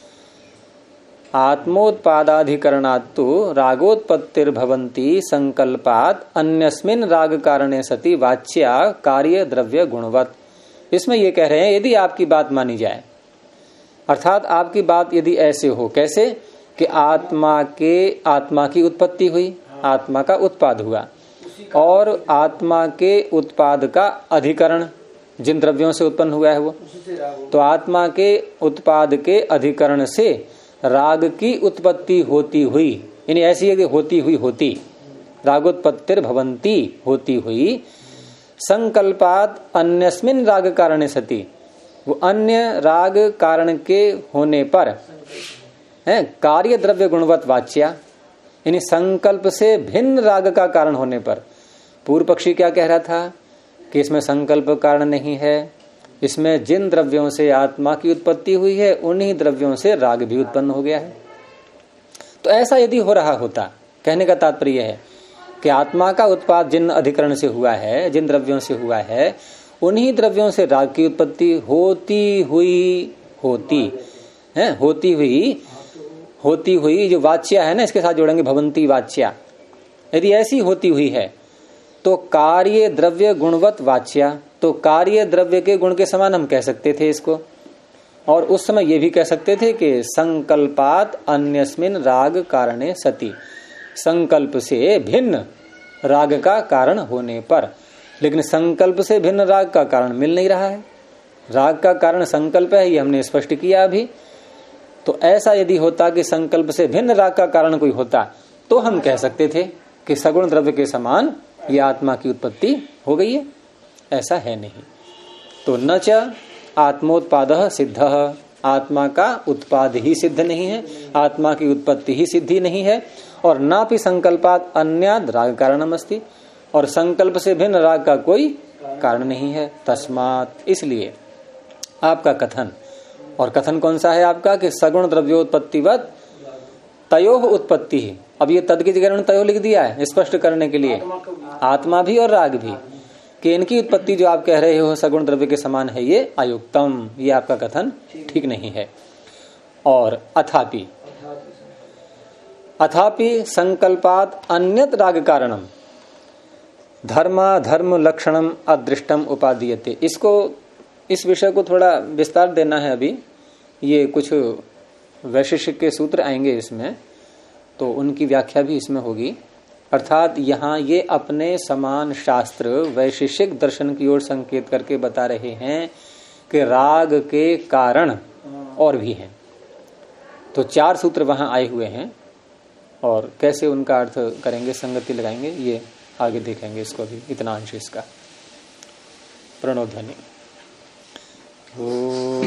आत्मोत्पादाधिकरणात्तु रागोत्पत्तिर भवंती संकल्पात अन्यस्मिन् राग कारणे सति वाच्या कार्य द्रव्य गुणवत्। इसमें ये कह रहे हैं यदि आपकी बात मानी जाए, अर्थात आपकी बात यदि ऐसे हो, कैसे कि आत्मा की उत्पत्ति हुई, आत्मा का उत्पाद हुआ, और आत्मा के उत्पाद का अधिकरण जिन द्रव्यों से उत्पन्न हुआ है वो, तो आत्मा के उत्पाद के अधिकरण से राग की उत्पत्ति होती हुई, यानी ऐसी यदि होती रागोत्पत्तिर भवंती होती हुई, संकल्पात अन्यस्मिन् राग कारणे सति, वो अन्य राग कारण के होने पर है, कार्य द्रव्य गुणवत् वाच्या, यानी संकल्प से भिन्न राग का कारण होने पर। पूर्व पक्षी क्या कह रहा था कि इसमें संकल्प कारण नहीं है, इसमें जिन द्रव्यों से आत्मा की उत्पत्ति हुई है उन्हीं द्रव्यों से राग भी उत्पन्न हो गया है। तो ऐसा यदि हो रहा होता, कहने का तात्पर्य है कि आत्मा का उत्पाद जिन अधिकरण से हुआ है, जिन द्रव्यों से हुआ है, उन्हीं द्रव्यों से राग की उत्पत्ति होती हुई जो वाच्या है ना, इसके साथ जोड़ेंगे भवंती वाच्या, यदि ऐसी होती हुई है तो कार्य द्रव्य गुणवत् वाच्या, तो कार्य द्रव्य के गुण के समान हम कह सकते थे इसको। और उस समय ये भी कह सकते थे कि संकल्पात अन्यस्मिन् राग कारणे सति, संकल्प से भिन्न राग का कारण होने पर। लेकिन संकल्प से भिन्न राग का कारण मिल नहीं रहा है, राग का कारण संकल्प है, ये हमने स्पष्ट किया अभी। तो ऐसा यदि होता कि संकल्प से भिन्न राग का कारण कोई होता, तो हम कह सकते थे कि सगुण द्रव्य के समान ये आत्मा की उत्पत्ति हो गई है। ऐसा है नहीं। तो न च आत्मोत्पादः सिद्धः, आत्मा का उत्पाद ही सिद्ध नहीं है, आत्मा की उत्पत्ति ही सिद्धि नहीं है। और नापि संकल्पात अन्याद राग कारणम अस्ति, और संकल्प से भिन्न राग का कोई कारण नहीं है। तस्मात्, इसलिए आपका कथन, और कथन कौन सा है आपका कि सगुण द्रव्योत्पत्तिवत तयोः उत्पत्ति ही। अब ये तद की जगह उन्होंने तयो लिख दिया है स्पष्ट करने के लिए, आत्मा भी और राग भी, कि इनकी उत्पत्ति जो आप कह रहे हो सगुण द्रव्य के समान है, ये अयुक्तम, ये आपका कथन ठीक नहीं है। और अथापि संकल्पात अन्यत राग कारणम धर्म लक्षणम अदृष्टम उपादीयते। इस विषय को थोड़ा विस्तार देना है अभी, ये कुछ वैशेषिक के सूत्र आएंगे इसमें, तो उनकी व्याख्या भी इसमें होगी। अर्थात यहाँ ये अपने समान शास्त्र वैशेषिक दर्शन की ओर संकेत करके बता रहे हैं कि राग के कारण और भी हैं। तो 4 सूत्र वहां आए हुए हैं, और कैसे उनका अर्थ करेंगे, संगति लगाएंगे, ये आगे देखेंगे इसको भी। इतना अंश इसका। प्रणोध्वनि।